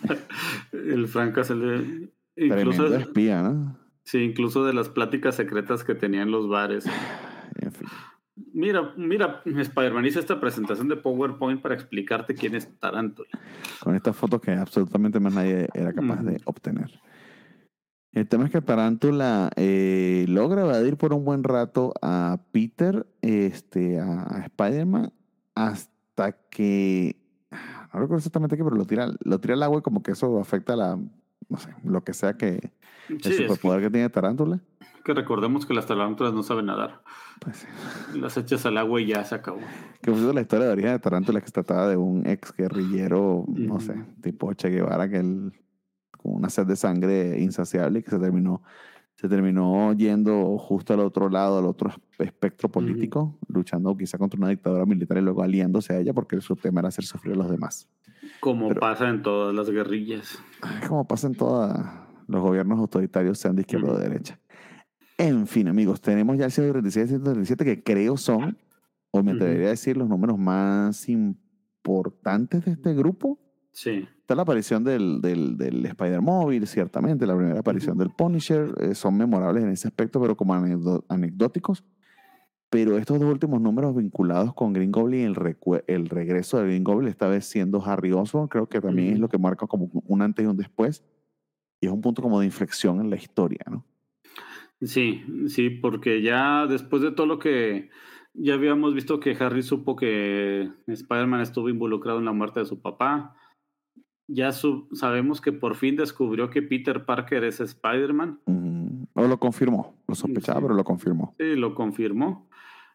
El Frank Castle,
Tremendo
incluso,
espía, ¿no?
sí, incluso de las pláticas secretas que tenía en los bares.
En fin.
Mira, mira, Spider-Man hizo esta presentación de PowerPoint para explicarte quién es Tarántula.
Con estas fotos que absolutamente más nadie era capaz de
Ujú.
obtener. El tema es que Tarántula eh, logra evadir por un buen rato a Peter, este, a, a Spider-Man, hasta que, no recuerdo exactamente qué, pero lo tira, lo tira al agua y como que eso afecta a la, no sé, lo que sea que el
Sí, es
superpoder que tiene Tarántula.
que recordemos que las tarántulas no saben nadar.
Pues,
Las echas al agua y ya se acabó.
que fue la historia de origen de Tarántula, que se trataba de un ex guerrillero, no sé,
Ujú.
tipo Che Guevara, que él, con una sed de sangre insaciable, que se terminó, se terminó yendo justo al otro lado, al otro espectro político, luchando quizá contra una dictadura militar y luego aliándose a ella porque su tema era hacer sufrir a los demás.
Como
Pero
pasa en todas las guerrillas.
es como pasa en todos los gobiernos autoritarios, sean de izquierda
Ujú.
o de derecha. En fin, amigos, tenemos ya el ciento treinta y seis y ciento treinta y siete que creo son, o me
Ujú.
atrevería a decir, los números más importantes de este grupo.
Sí.
Está la aparición del, del, del Spider-Móvil, ciertamente, la primera aparición del Punisher, eh, son memorables en ese aspecto, pero como anecdo- anecdóticos. Pero estos dos últimos números vinculados con Green Goblin, el, recue- el regreso de Green Goblin, esta vez siendo Harry Osborn, creo que también es
Ujú.
lo que marca como un antes y un después, y es un punto como de inflexión en la historia, ¿no?
Sí, sí, porque ya después de todo lo que ya habíamos visto que Harry supo que Spider-Man estuvo involucrado en la muerte de su papá, ya su- sabemos que por fin descubrió que Peter Parker es Spider-Man.
Mm, o lo confirmó, lo sospechaba,
Sí,
pero lo confirmó.
sí, lo confirmó.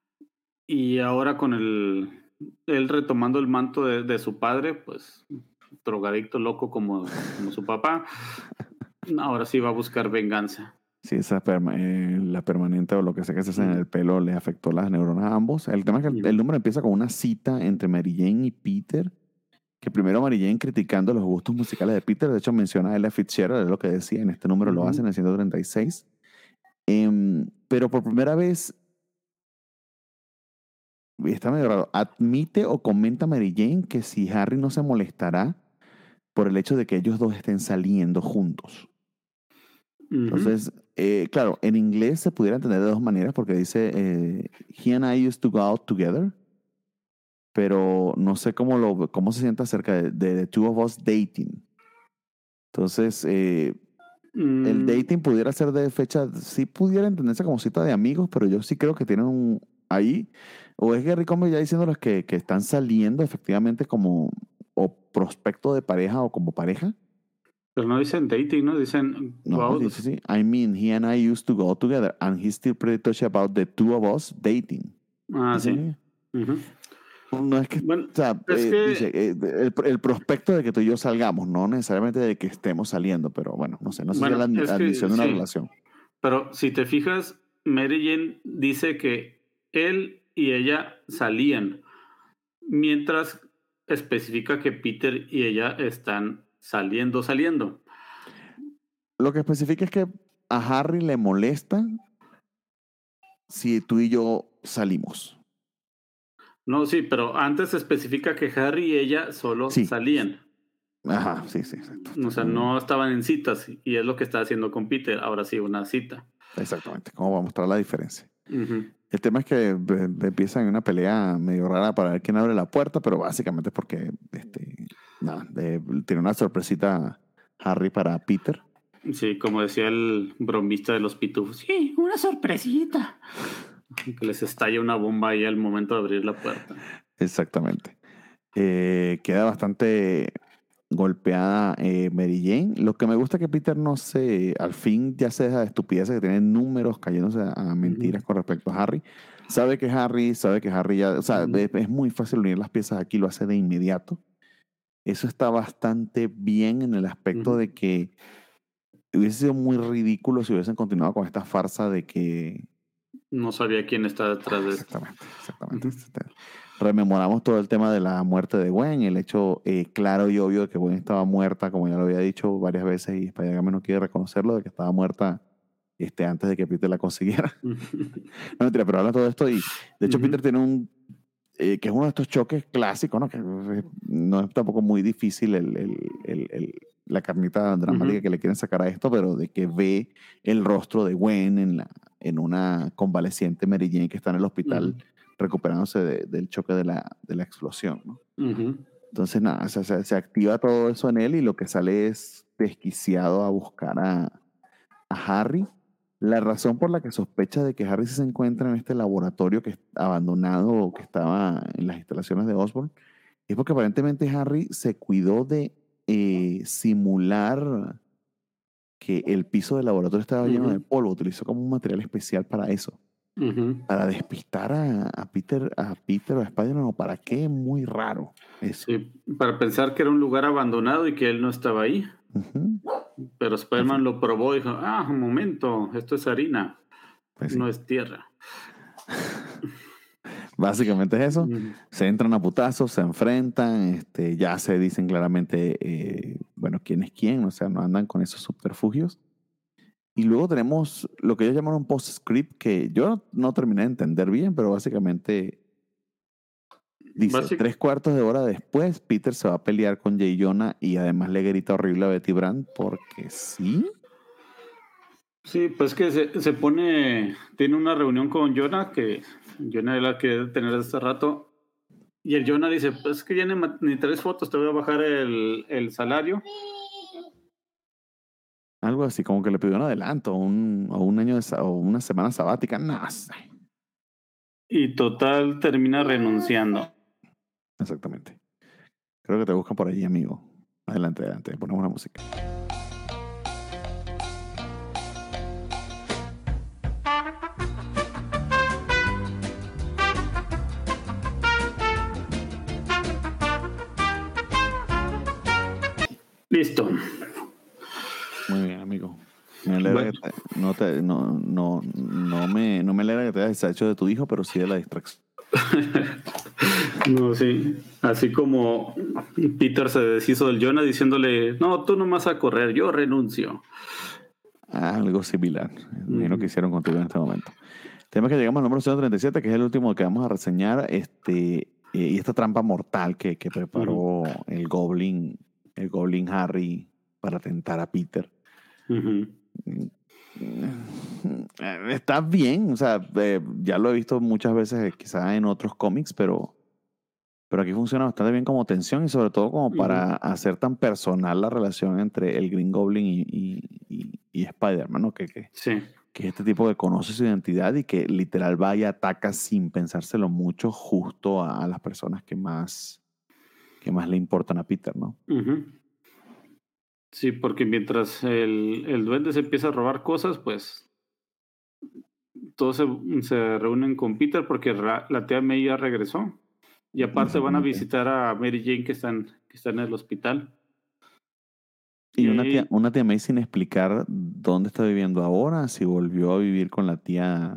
Y ahora con el él retomando el manto de, de su padre, pues drogadicto loco como, como su papá, ahora sí va a buscar venganza.
Sí, esa perma- eh, la permanente o lo que sea que se hace en el pelo le afectó las neuronas a ambos. El tema es que el, el número empieza con una cita entre Mary Jane y Peter, que primero Mary Jane criticando los gustos musicales de Peter, de hecho menciona a Ella Fitzgerald, es lo que decía, en este número lo
Ujú.
hacen en el ciento treinta y seis. Em, pero por primera vez, y está medio raro, admite o comenta Mary Jane que si Harry no se molestará por el hecho de que ellos dos estén saliendo juntos.
Ujú.
Entonces, eh, claro, en inglés se pudiera entender de dos maneras porque dice, eh, he and I used to go out together, pero no sé cómo, lo, cómo se siente acerca de, de the two of us dating. Entonces, eh, el
Mm,
dating pudiera ser de fecha, sí pudiera entenderse como cita de amigos, pero yo sí creo que tienen un, ahí, o es Gary Comer ya diciéndoles que, que están saliendo efectivamente como, o prospecto de pareja o como pareja.
pero no dicen dating, ¿no? Dicen go
No,
out.
dice sí. I mean, he and I used to go together, and he's still pretty touchy about the two of us dating.
Ah,
Dice
sí.
ella.
Ujú.
No es que,
Bueno,
o sea,
es
eh,
que
dice, eh, el, el prospecto de que tú y yo salgamos, no necesariamente de que estemos saliendo, pero bueno, no sé, no sé si es la
bueno,
admi-
es
admisión
que
de una
sí.
relación.
Pero si te fijas, Mary Jane dice que él y ella salían, mientras especifica que Peter y ella están saliendo, saliendo.
Lo que especifica es que a Harry le molesta si tú y yo salimos.
No, sí, pero antes especifica que Harry y ella solo
Sí.
salían.
Ajá, sí, sí, exacto.
O sea, no estaban en citas, y es lo que está haciendo con Peter. Ahora sí, una cita.
Exactamente, como va a mostrar la diferencia.
Ujú.
El tema es que eh, empiezan una pelea medio rara para ver quién abre la puerta, pero básicamente es porque este, nada, de- tiene una sorpresita Harry para Peter.
Sí, como decía el bromista de los pitufos. Sí, una sorpresita. Que les estalla una bomba ahí al momento de abrir la puerta.
Exactamente. Eh, queda bastante golpeada eh, Mary Jane. Lo que me gusta es que Peter no se, al fin ya se deja de estupideces que tienen números cayéndose a, a mentiras con respecto a Harry. Sabe que Harry, sabe que Harry ya, o sea,
Ujú.
es, es muy fácil unir las piezas aquí, lo hace de inmediato. Eso está bastante bien en el aspecto
Ujú.
de que hubiese sido muy ridículo si hubiesen continuado con esta farsa de que...
No sabía quién está detrás de esto.
Exactamente, exactamente.
Ujú.
Este, rememoramos todo el tema de la muerte de Gwen, el hecho eh, claro y obvio de que Gwen estaba muerta, como ya lo había dicho varias veces, y Spider-Man no quiere reconocerlo, de que estaba muerta este, antes de que Peter la consiguiera. No mentira, pero habla todo esto y de hecho
Ujú.
Peter tiene un, eh, que es uno de estos choques clásicos, ¿no? Que eh, no es tampoco muy difícil el, el, el, el, la carnita dramática
Ujú.
que le quieren sacar a esto, pero de que ve el rostro de Gwen en, la, en una convaleciente Mary Jane que está en el hospital
Ujú.
recuperándose de- del choque de la, de la explosión, ¿no?
Ujú.
Entonces, nada, se, se- se activa todo eso en él y lo que sale es desquiciado a buscar a, a Harry. La razón por la que sospecha de que Harry sí se encuentra en este laboratorio que es abandonado o que estaba en las instalaciones de Osborn es porque aparentemente Harry se cuidó de eh, simular que el piso del laboratorio estaba lleno
Ujú.
de polvo. Utilizó como un material especial para eso.
Ujú.
Para despistar a, a Peter, a Peter o a Spider-Man, o para qué, muy raro eso.
Sí, para pensar que era un lugar abandonado y que él no estaba ahí.
Ujú.
Pero Spider-Man lo probó y dijo, ah, un momento, esto es harina,
Pues sí.
no es tierra.
Básicamente es eso.
Ujú.
Se entran a putazos, se enfrentan, este, ya se dicen claramente, eh, bueno, quién es quién, o sea, no andan con esos subterfugios. Y luego tenemos lo que ellos llaman un post-script que yo no terminé de entender bien, pero básicamente dice,
Básic-
tres cuartos de hora después, Peter se va a pelear con J. Jonah y además le grita horrible a Betty Brant porque sí.
Sí, pues que se, se pone, tiene una reunión con Jonah, que Jonah es la que debe tener desde hace rato, y el Jonah dice, pues que ya ni, ma- ni tres fotos, te voy a bajar el, el salario.
Algo así, como que le pidió un adelanto, un, o un año de, sa- o una semana sabática, no sé.
Y total termina renunciando.
Exactamente. Creo que te buscan por ahí, amigo. Adelante, adelante, ponemos la música.
Listo.
Muy bien, amigo. Me alegra
Bueno.
que te- no, te, no, no, no, me, no me alegra que te hayas deshecho de tu hijo, pero sí de la distracción.
No, sí. Así como Peter se deshizo del Jonah diciéndole, no, tú no vas a correr, yo renuncio.
Ah, algo similar. Me imagino
Ujú.
que hicieron contigo en este momento. El tema es que llegamos al número ciento treinta y siete, que es el último que vamos a reseñar, este, eh, y esta trampa mortal que, que preparó el Goblin, el Goblin Harry para tentar a Peter.
Ujú.
Eh, Está bien, o sea, eh, ya lo he visto muchas veces, eh, quizás en otros cómics, pero, pero aquí funciona bastante bien como tensión y sobre todo como para hacer tan personal la relación entre el Green Goblin y, y, y, y Spider-Man, ¿no? Que, que,
Sí.
que es este tipo que conoce su identidad y que literal va y ataca sin pensárselo mucho justo a, a las personas que más, que más le importan a Peter, ¿no?
Ujú. Sí, porque mientras el, el duende se empieza a robar cosas, pues todos se, se reúnen con Peter porque ra- la tía May ya regresó. Y aparte van a
Exactamente.
visitar a Mary Jane que está en, que está en el hospital.
Y
Y
una
ahí-
tía, una tía May sin explicar dónde está viviendo ahora, si volvió a vivir con la tía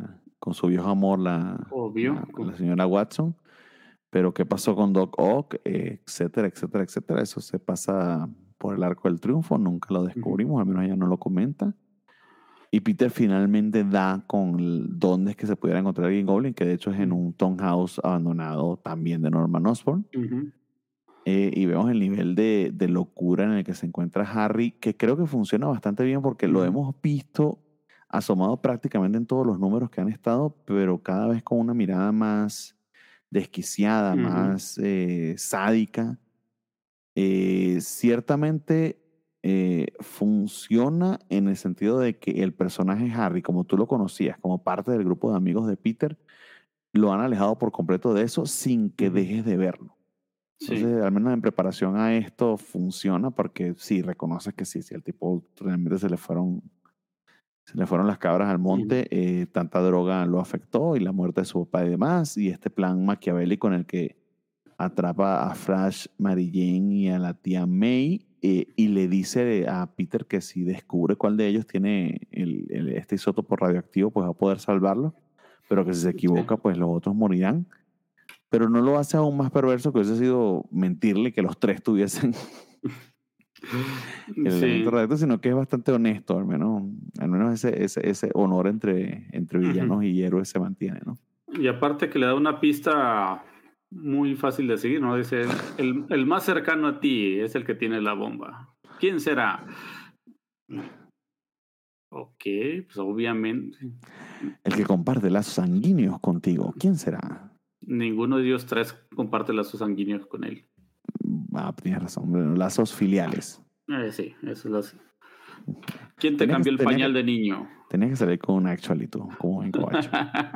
con su viejo amor, la,
Obvio.
la, la señora Watson. Pero qué pasó con Doc Ock, eh, etcétera, etcétera, etcétera. Eso se pasa por el arco del triunfo. Nunca lo descubrimos, uh-huh. al menos ella no lo comenta. Y Peter finalmente da con el, dónde es que se pudiera encontrar Green Goblin, que de hecho es en un townhouse abandonado también de Norman Osborn.
Uh-huh.
Eh, y vemos el nivel de, de locura en el que se encuentra Harry, que creo que funciona bastante bien porque uh-huh. lo hemos visto asomado prácticamente en todos los números que han estado, pero cada vez con una mirada más desquiciada, uh-huh. más eh, sádica. Eh, ciertamente eh, funciona en el sentido de que el personaje Harry, como tú lo conocías, como parte del grupo de amigos de Peter, lo han alejado por completo de eso sin que uh-huh. dejes de verlo. Entonces, sí. al menos en preparación a esto funciona porque sí, reconoces que sí, sí, el tipo realmente se le fueron, se le fueron las cabras al monte, uh-huh. eh, tanta droga lo afectó y la muerte de su papá y demás, y este plan maquiavélico en el que atrapa a Flash, Mary Jane y a la tía May eh, y le dice a Peter que si descubre cuál de ellos tiene el, el, este isótopo radioactivo, pues va a poder salvarlo, pero que si se equivoca, pues los otros morirán. Pero no lo hace aún más perverso, que hubiese sido mentirle que los tres tuviesen el
sí.
elemento radioactivo, sino que es bastante honesto, al menos, al menos ese, ese, ese honor entre, entre villanos uh-huh. y héroes se mantiene, ¿no?
Y aparte que le da una pista muy fácil de seguir, ¿no? Dice, el, el más cercano a ti es el que tiene la bomba. ¿Quién será? Ok, pues obviamente.
El que comparte lazos sanguíneos contigo. ¿Quién será?
Ninguno de ellos tres comparte lazos sanguíneos con él.
Ah, tienes razón, bueno, lazos filiales.
Eh, sí, eso es las... ¿Quién te tenía cambió que, el pañal
que,
de niño?
Tenías que salir con un actualito, como un coacho.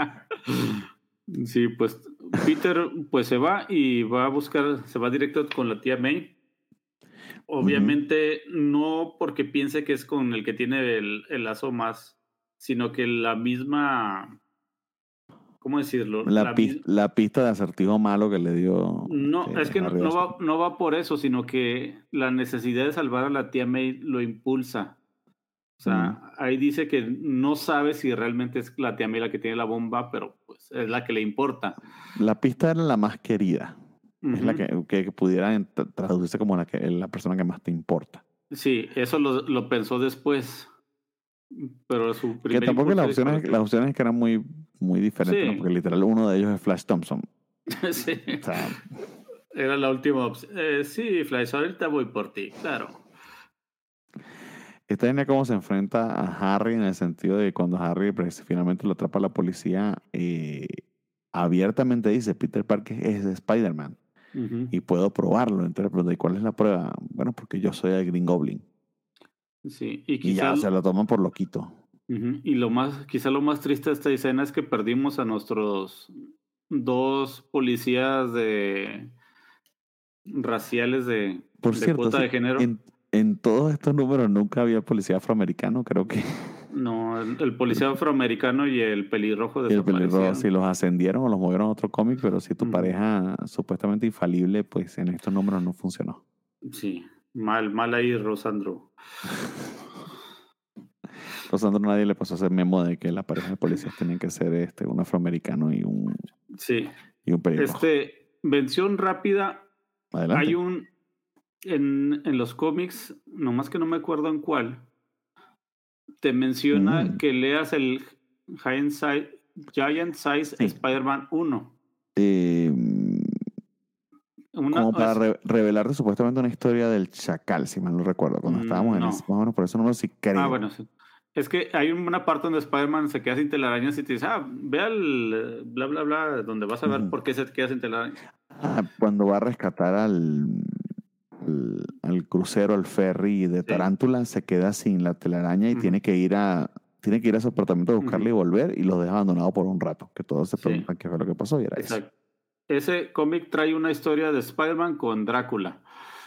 Sí, pues Peter pues se va y va a buscar, se va directo con la tía May. Obviamente uh-huh. no porque piense que es con el que tiene el, el lazo más, sino que la misma... ¿Cómo decirlo?
La, la, pi- la pista de acertijo malo que le dio.
No, este, es que no, no, va, no va por eso, sino que la necesidad de salvar a la tía May lo impulsa. O sea, mm. ahí dice que no sabe si realmente es la tía May la que tiene la bomba, pero pues es la que le importa.
La pista era la más querida. Uh-huh. Es la que, que, que pudiera traducirse como la, que, la persona que más te importa.
Sí, eso lo, lo pensó después. Pero su primer
que tampoco las opciones, las opciones que eran muy, muy diferentes, sí. ¿no? Porque literal uno de ellos es Flash Thompson.
Sí. O sea, era la última opción. Eh, sí, Flash, ahorita voy por ti, claro.
Esta línea cómo se enfrenta a Harry en el sentido de cuando Harry pues, finalmente lo atrapa a la policía, eh, abiertamente dice, Peter Parker es Spider-Man. Uh-huh. Y puedo probarlo. Entonces, ¿de cuál es la prueba? Bueno, porque yo soy el Green Goblin.
Sí, y,
y ya
lo,
se lo toman por loquito.
Uh-huh. Y lo más, quizá lo más triste de esta escena es que perdimos a nuestros dos policías de raciales de,
por
de
cierto,
cuota
sí,
de género.
En, en todos estos números nunca había policía afroamericano, creo que.
No, el, el policía afroamericano y el pelirrojo
de El pelirrojo, si los ascendieron o los movieron a otro cómic, pero si tu uh-huh. pareja supuestamente infalible, pues en estos números no funcionó.
Sí. Mal, mal ahí, Rosandro.
Rosandro nadie le pasó a hacer memo de que la pareja de policías tenían que ser este, un afroamericano y un,
sí.
y un pelirrojo.
Este, mención rápida.
Adelante.
Hay un, en, en los cómics, nomás que no me acuerdo en cuál, te menciona mm. que leas el Giant Size, Giant Size sí. Spider-Man uno.
Eh... Una, como para re- revelarte supuestamente una historia del Chacal, si mal no recuerdo, cuando estábamos no. en ese, más o menos por eso no lo sí creo.
Ah, bueno, sí. Es que hay una parte donde Spider-Man se queda sin telarañas y te dice, ah, ve al bla, bla, bla, donde vas a ver uh-huh. por qué se queda sin telarañas.
Ah, cuando va a rescatar al, al, al crucero, al ferry de Tarántula, sí. se queda sin la telaraña y uh-huh. tiene que ir a tiene que ir a su apartamento a buscarla uh-huh. y volver y lo deja abandonado por un rato, que todos se preguntan sí. qué fue lo que pasó y era
Exacto.
eso.
Ese cómic trae una historia de Spider-Man con Drácula.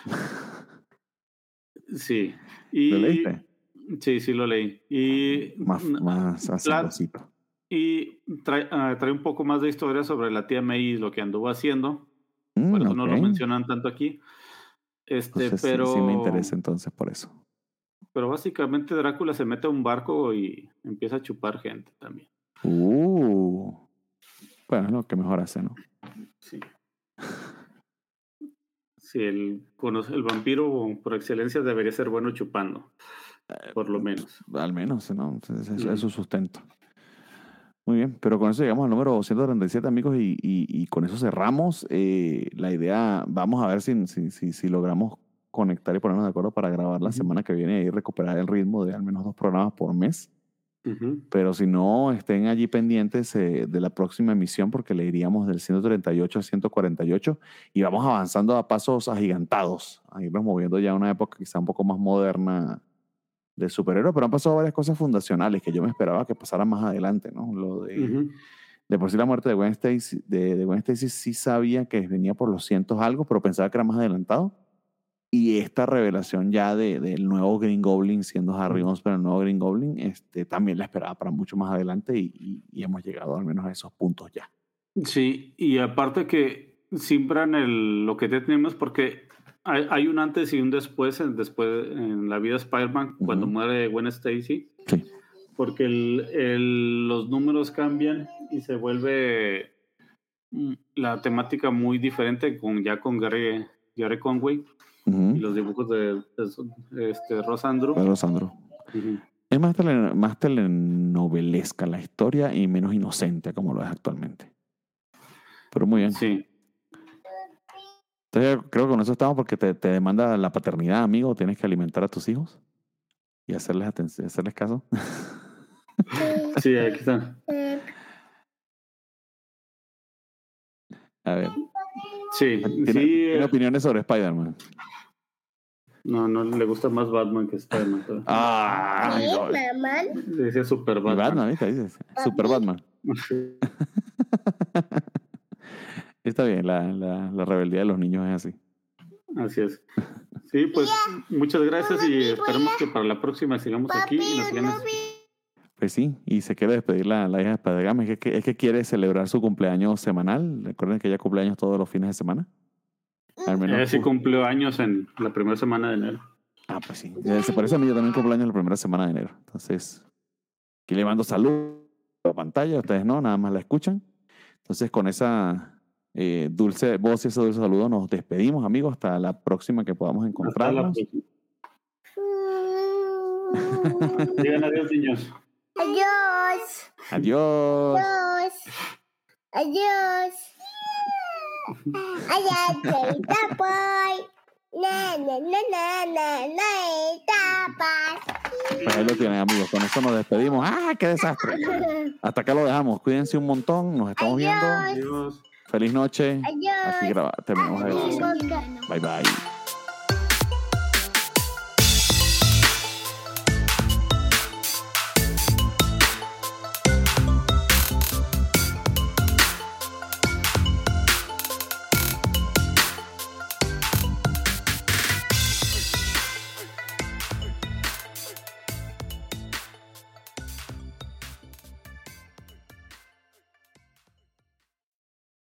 Sí. Y,
¿Lo leíste?
Sí, sí lo leí. Y,
más más asombrosito.
Y trae, uh, trae un poco más de historia sobre la tía May y lo que anduvo haciendo.
Mm,
por eso
okay.
no lo mencionan tanto aquí. Este,
entonces,
pero...
Sí, sí me interesa entonces por eso.
Pero básicamente Drácula se mete a un barco y empieza a chupar gente también.
Uh. Bueno, es lo que mejor hace, ¿no?
Sí. Sí, el, conoce- el vampiro por excelencia debería ser bueno chupando, por lo menos.
Al menos, ¿no? Es, es-
Ujú.
es su sustento. Muy bien, pero con eso llegamos al número doscientos treinta y siete, amigos, y, y, y con eso cerramos. Eh, la idea, vamos a ver si, si, si, si logramos conectar y ponernos de acuerdo para grabar la
Ujú.
semana que viene y recuperar el ritmo de al menos dos programas por mes.
Ujú.
Pero si no, estén allí pendientes eh, de la próxima emisión porque le iríamos del ciento treinta y ocho al ciento cuarenta y ocho y vamos avanzando a pasos agigantados, a irnos moviendo ya a una época quizá un poco más moderna de superhéroes, pero han pasado varias cosas fundacionales que yo me esperaba que pasaran más adelante, ¿no? Lo de,
Ujú.
de por sí la muerte de Gwen Stacy, de, de Gwen Stacy sí sabía que venía por los cientos algo, pero pensaba que era más adelantado. Y esta revelación ya de, del nuevo Green Goblin siendo Harry
Ujú.
Osborn, el nuevo Green Goblin, este, también la esperaba para mucho más adelante y, y- y hemos llegado al menos a esos puntos ya.
Sí, y aparte que siembran el, lo que tenemos porque hay, hay un antes y un después en, después en la vida de Spider-Man cuando
Ujú.
muere Gwen Stacy,
Sí.
porque el, el- los números cambian y se vuelve mm, la temática muy diferente con ya con Gary, Gary Conway
Ujú.
y los dibujos de, de este, Ross Andru.
Pedro Sandro.
Ujú.
Es más, tele- más telenovelesca la historia y menos inocente como lo es actualmente. Pero muy bien.
Sí,
Entonces creo que con eso estamos porque te, te demanda la paternidad, amigo. Tienes que alimentar a tus hijos y hacerles, aten- hacerles caso.
sí, aquí está.
A ver,
Sí,
¿tiene,
sí.
tiene
eh,
opiniones sobre Spider-Man?
No, no le gusta más Batman que Spider-Man. pero-
Ah,
¿Sí,
no.
mamá?
Le decía Super
Y Batman,
Batman.
¿viste? Dices, Super Batman. Está bien, la, la, la rebeldía de los niños es así.
Así es. Sí, pues muchas gracias y esperemos que para la próxima sigamos aquí y nos sigan.
Pues sí, y se quiere despedir la, la hija de Spider-Man. Es que, es que quiere celebrar su cumpleaños semanal. Recuerden que ella cumpleaños todos los fines de semana. Al menos.
Ella sí cumplió años en la primera semana de enero.
Ah, pues sí. Eh, Se parece a mí, yo también cumpleaños la primera semana de enero. Entonces, aquí le mando salud a la pantalla. Ustedes no, nada más la escuchan. Entonces, con esa eh, dulce voz y ese dulce saludo, nos despedimos, amigos. Hasta la próxima que podamos
Hasta la
encontrarnos.
próxima. Digan adiós, niños.
Adiós.
Adiós.
Adiós. Adiós. Adiós, tapas. Na, na, na, na, na, na, tapas.
Pues ahí lo tienen, amigos. Con eso nos despedimos. ¡Ah, qué desastre! Hasta acá lo dejamos. Cuídense un montón. Nos estamos viendo.
Adiós.
Feliz noche.
Adiós.
Aquí graba- terminamos la grabación. Bye, bye.